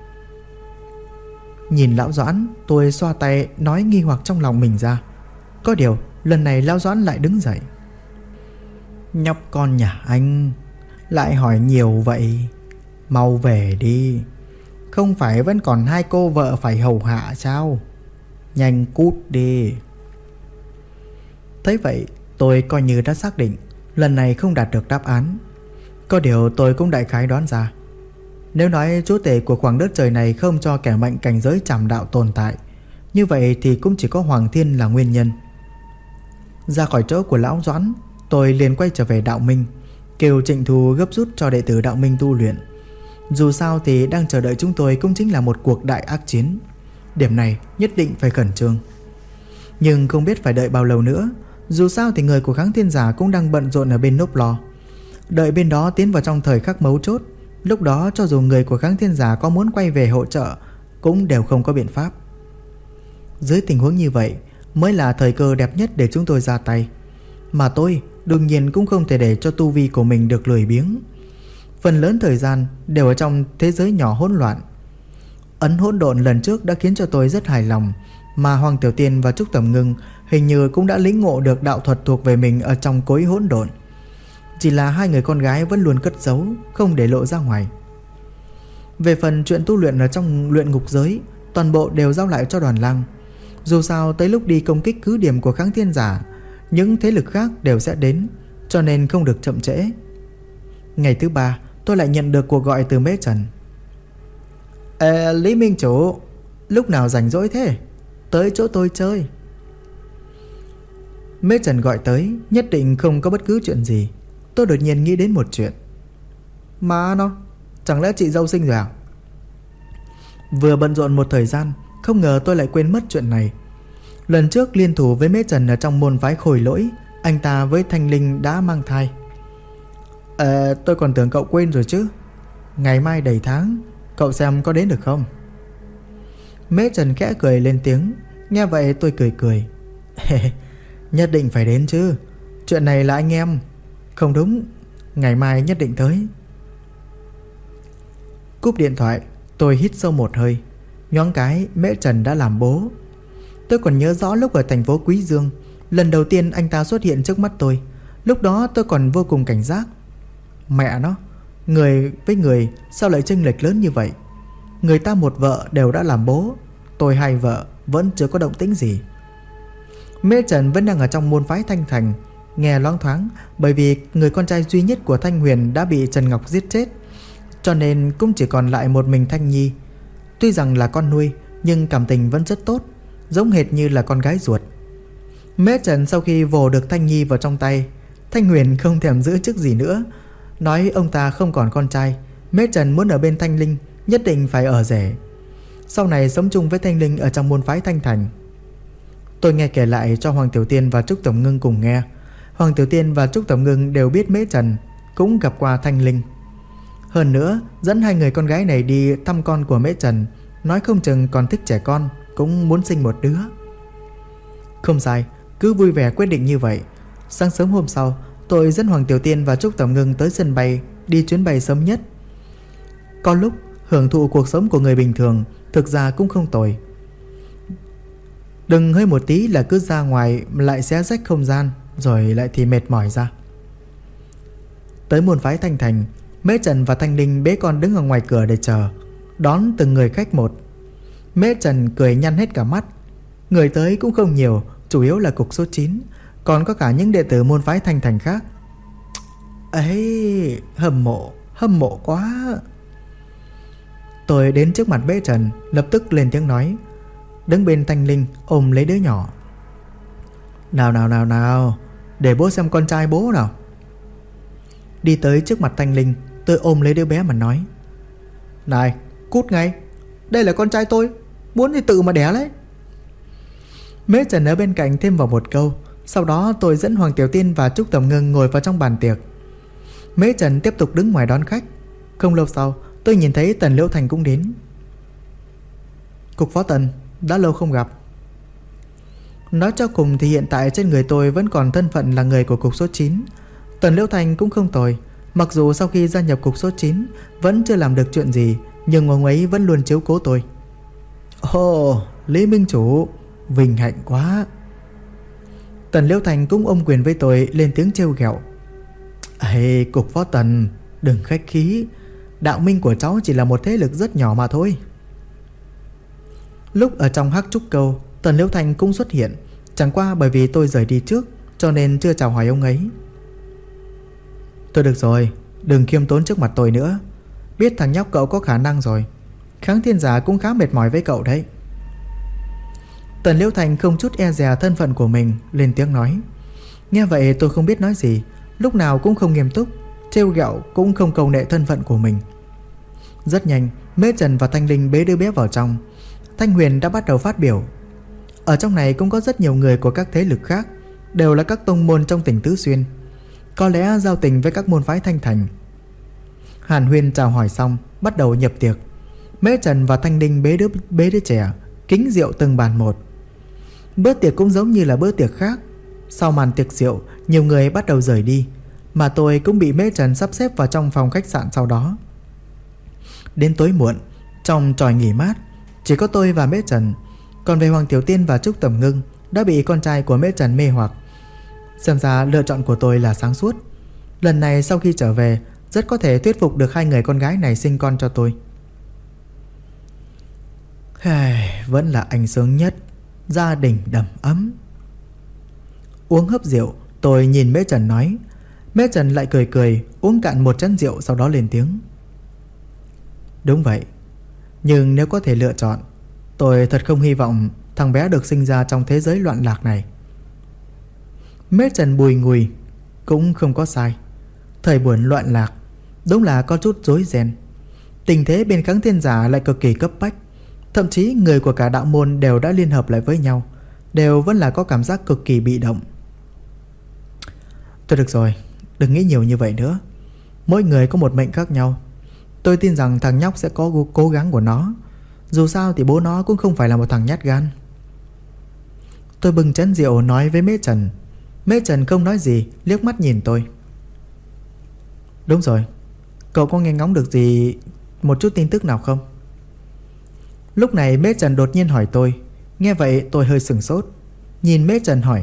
Nhìn Lão Doãn, tôi xoa tay nói nghi hoặc trong lòng mình ra. Có điều lần này Lão Doãn lại đứng dậy. Nhóc con nhà anh lại hỏi nhiều vậy. Mau về đi. không phải vẫn còn 2 cô vợ phải hầu hạ sao? Nhanh cút đi. Thấy vậy tôi coi như đã xác định lần này không đạt được đáp án. Có điều tôi cũng đại khái đoán ra, nếu nói chúa tể của khoảng đất trời này không cho kẻ mạnh cảnh giới trảm đạo tồn tại, như vậy thì cũng chỉ có Hoàng Thiên là nguyên nhân. Ra khỏi chỗ của lão Doãn, tôi liền quay trở về Đạo Minh, kêu Trịnh Thù gấp rút cho đệ tử Đạo Minh tu luyện. Dù sao thì đang chờ đợi chúng tôi cũng chính là một cuộc đại ác chiến. Điểm này nhất định phải khẩn trương. Nhưng không biết phải đợi bao lâu nữa. Dù sao thì người của Kháng Thiên Giả cũng đang bận rộn ở bên núp lò. Đợi bên đó tiến vào trong thời khắc mấu chốt, lúc đó cho dù người của Kháng Thiên Giả có muốn quay về hỗ trợ cũng đều không có biện pháp. Dưới tình huống như vậy mới là thời cơ đẹp nhất để chúng tôi ra tay. Mà tôi đương nhiên cũng không thể để cho tu vi của mình được lười biếng. Phần lớn thời gian đều ở trong thế giới nhỏ hỗn loạn. Ấn hỗn độn lần trước đã khiến cho tôi rất hài lòng, mà Hoàng Tiểu Tiên và Trúc Tầm Ngưng hình như cũng đã lĩnh ngộ được đạo thuật thuộc về mình ở trong cối hỗn độn. Chỉ là hai người con gái vẫn luôn cất giấu, không để lộ ra ngoài. Về phần chuyện tu luyện ở trong luyện ngục giới, toàn bộ đều giao lại cho Đoàn Lang. Dù sao tới lúc đi công kích cứ điểm của Kháng Thiên Giả, những thế lực khác đều sẽ đến, cho nên không được chậm trễ. Ngày thứ 3 tôi lại nhận được cuộc gọi từ Mễ Trần. Lý Minh Chủ, lúc nào rảnh rỗi thế? Tới chỗ tôi chơi. Mễ Trần gọi tới, nhất định không có bất cứ chuyện gì. Tôi đột nhiên nghĩ đến một chuyện. Mà nó, chẳng lẽ chị dâu sinh rồi à? Vừa bận rộn một thời gian, không ngờ tôi lại quên mất chuyện này. Lần trước liên thủ với Mễ Trần ở trong môn phái Khôi Lỗi, anh ta với Thanh Linh đã mang thai. Tôi còn tưởng cậu quên rồi chứ. Ngày mai đầy tháng, cậu xem có đến được không? Mễ Trần khẽ cười lên tiếng. Nghe vậy tôi cười cười. Nhất định phải đến chứ. Chuyện này là anh em. Không đúng, ngày mai nhất định tới. Cúp điện thoại, tôi hít sâu một hơi. Nhoáng cái Mễ Trần đã làm bố. Tôi còn nhớ rõ lúc ở thành phố Quý Dương, lần đầu tiên anh ta xuất hiện trước mắt tôi. Lúc đó tôi còn vô cùng cảnh giác. Mẹ nó, người với người sao lại chênh lệch lớn như vậy? Người ta một vợ đều đã làm bố, tôi 2 vợ vẫn chưa có động tĩnh gì. Mễ Trần vẫn đang ở trong môn phái Thanh Thành. Nghe loáng thoáng, bởi vì người con trai duy nhất của Thanh Huyền đã bị Trần Ngọc giết chết, cho nên cũng chỉ còn lại một mình Thanh Nhi. Tuy rằng là con nuôi, nhưng cảm tình vẫn rất tốt, giống hệt như là con gái ruột. Mễ Trần sau khi vồ được Thanh Nhi vào trong tay, Thanh Huyền không thèm giữ chức gì nữa, nói ông ta không còn con trai. Mễ Trần muốn ở bên Thanh Linh, nhất định phải ở rể, sau này sống chung với Thanh Linh ở trong môn phái Thanh Thành. Tôi nghe kể lại cho Hoàng Tiểu Tiên và Trúc Tầm Ngưng cùng nghe. Hoàng Tiểu Tiên và Trúc Tầm Ngưng đều biết Mễ Trần, cũng gặp qua Thanh Linh. Hơn nữa dẫn 2 người con gái này đi thăm con của Mễ Trần, nói không chừng còn thích trẻ con, cũng muốn sinh một đứa. Không sai, cứ vui vẻ quyết định như vậy. Sáng sớm hôm sau, tôi dẫn Hoàng Tiểu Tiên và Trúc Tầm Ngưng tới sân bay, đi chuyến bay sớm nhất. Có lúc hưởng thụ cuộc sống của người bình thường thực ra cũng không tồi. Đừng hơi một tí là cứ ra ngoài lại xé rách không gian, rồi lại thì mệt mỏi ra. Tới môn phái Thanh Thành, Mễ Trần và Thanh Linh bế con đứng ở ngoài cửa để chờ, đón từng người khách một. Mễ Trần cười nhăn hết cả mắt. Người tới cũng không nhiều, chủ yếu là cục số 9, còn có cả những đệ tử môn phái Thanh Thành khác. Ấy, hâm mộ quá. Tôi đến trước mặt Mễ Trần, lập tức lên tiếng nói, đứng bên Thanh Linh ôm lấy đứa nhỏ. Nào, để bố xem con trai bố nào. Đi tới trước mặt Thanh Linh, tôi ôm lấy đứa bé mà nói, này, cút ngay, đây là con trai tôi, muốn thì tự mà đẻ lấy. Mễ Trần ở bên cạnh thêm vào một câu. Sau đó tôi dẫn Hoàng Tiểu Tiên và Trúc Tầm Ngưng ngồi vào trong bàn tiệc. Mễ Trần tiếp tục đứng ngoài đón khách. Không lâu sau, tôi nhìn thấy Tần Liễu Thành cũng đến. Cục Phó Tần, đã lâu không gặp. Nói cho cùng thì hiện tại trên người tôi vẫn còn thân phận là người của cục số 9. Tần Liễu Thành cũng không tồi. Mặc dù sau khi gia nhập cục số 9 vẫn chưa làm được chuyện gì, nhưng ông ấy vẫn luôn chiếu cố tôi. Ồ, Lý Minh Chủ, vinh hạnh quá. Tần Liễu Thành cũng ôm quyền với tôi, lên tiếng trêu ghẹo. Cục Phó Tần, đừng khách khí, Đạo Minh của cháu chỉ là một thế lực rất nhỏ mà thôi. Lúc ở trong hắc trúc câu, Tần Liễu Thanh cũng xuất hiện, chẳng qua bởi vì tôi rời đi trước cho nên chưa chào hỏi ông ấy. Thôi được rồi, đừng khiêm tốn trước mặt tôi nữa. Biết thằng nhóc cậu có khả năng rồi. Kháng thiên giả cũng khá mệt mỏi với cậu đấy. Tần Liễu Thanh không chút e dè thân phận của mình, lên tiếng nói. Nghe vậy tôi không biết nói gì, lúc nào cũng không nghiêm túc, trêu ghẹo cũng không cầu nệ thân phận của mình. Rất nhanh, Mễ Trần và Thanh Linh bế đứa bé vào trong. Thanh Huyền đã bắt đầu phát biểu. Ở trong này cũng có rất nhiều người của các thế lực khác, đều là các tông môn trong tỉnh Tứ Xuyên, có lẽ giao tình với các môn phái Thanh Thành. Hàn Huyên chào hỏi xong, bắt đầu nhập tiệc. Mễ Trần và Thanh Linh bế đứa trẻ, kính rượu từng bàn một. Bữa tiệc cũng giống như là bữa tiệc khác. Sau màn tiệc rượu, nhiều người bắt đầu rời đi, mà tôi cũng bị Mễ Trần sắp xếp vào trong phòng khách sạn sau đó. Đến tối muộn, trong tròi nghỉ mát, chỉ có tôi và Mễ Trần. Còn về Hoàng Tiểu Tiên và Trúc Tầm Ngưng đã bị con trai của Mễ Trần mê hoặc. Xem ra lựa chọn của tôi là sáng suốt. Lần này sau khi trở về, rất có thể thuyết phục được hai người con gái này sinh con cho tôi. Vẫn là anh sướng nhất, gia đình đầm ấm. Uống hớp rượu, tôi nhìn Mễ Trần nói. Mễ Trần lại cười cười, uống cạn một chén rượu, sau đó lên tiếng. Đúng vậy, nhưng nếu có thể lựa chọn, tôi thật không hy vọng thằng bé được sinh ra trong thế giới loạn lạc này. Mễ Trần bùi ngùi, cũng không có sai. Thời buổi loạn lạc đúng là có chút rối ren. Tình thế bên kháng thiên giả lại cực kỳ cấp bách. Thậm chí người của cả đạo môn đều đã liên hợp lại với nhau, đều vẫn là có cảm giác cực kỳ bị động. Thôi được rồi, đừng nghĩ nhiều như vậy nữa. Mỗi người có một mệnh khác nhau. Tôi tin rằng thằng nhóc sẽ có cố gắng của nó. Dù sao thì bố nó cũng không phải là một thằng nhát gan. Tôi bưng chén rượu nói với Mễ Trần. Mễ Trần không nói gì, liếc mắt nhìn tôi. Đúng rồi, cậu có nghe ngóng được gì, một chút tin tức nào không? Lúc này Mễ Trần đột nhiên hỏi tôi. Nghe vậy tôi hơi sửng sốt, nhìn Mễ Trần hỏi.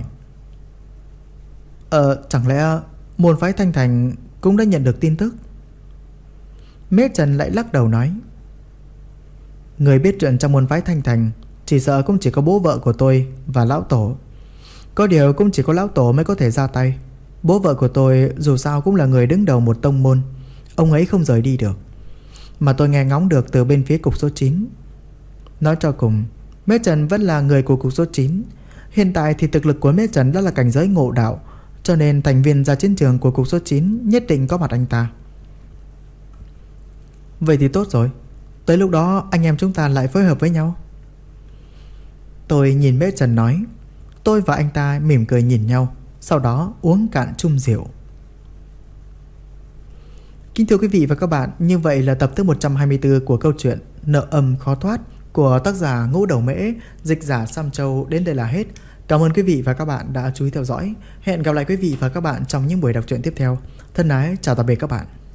Chẳng lẽ môn phái Thanh Thành cũng đã nhận được tin tức? Mễ Trần lại lắc đầu nói. Người biết chuyện trong môn phái Thanh Thành chỉ sợ cũng chỉ có bố vợ của tôi và lão tổ. Có điều cũng chỉ có lão tổ mới có thể ra tay. Bố vợ của tôi dù sao cũng là người đứng đầu một tông môn, ông ấy không rời đi được. Mà tôi nghe ngóng được từ bên phía cục số 9. Nói cho cùng, Mễ Trần vẫn là người của cục số 9. Hiện tại thì thực lực của Mễ Trần đã là cảnh giới ngộ đạo, cho nên thành viên ra chiến trường của cục số 9 nhất định có mặt anh ta. Vậy thì tốt rồi, tới lúc đó anh em chúng ta lại phối hợp với nhau. Tôi nhìn Mễ Trần nói. Tôi và anh ta mỉm cười nhìn nhau, sau đó uống cạn chung rượu. Kính thưa quý vị và các bạn, như vậy là tập thứ 124 của câu chuyện Nợ Âm Khó Thoát của tác giả Ngũ Đầu Mễ, dịch giả Sam Châu đến đây là hết. Cảm ơn quý vị và các bạn đã chú ý theo dõi. Hẹn gặp lại quý vị và các bạn trong những buổi đọc truyện tiếp theo. Thân ái, chào tạm biệt các bạn.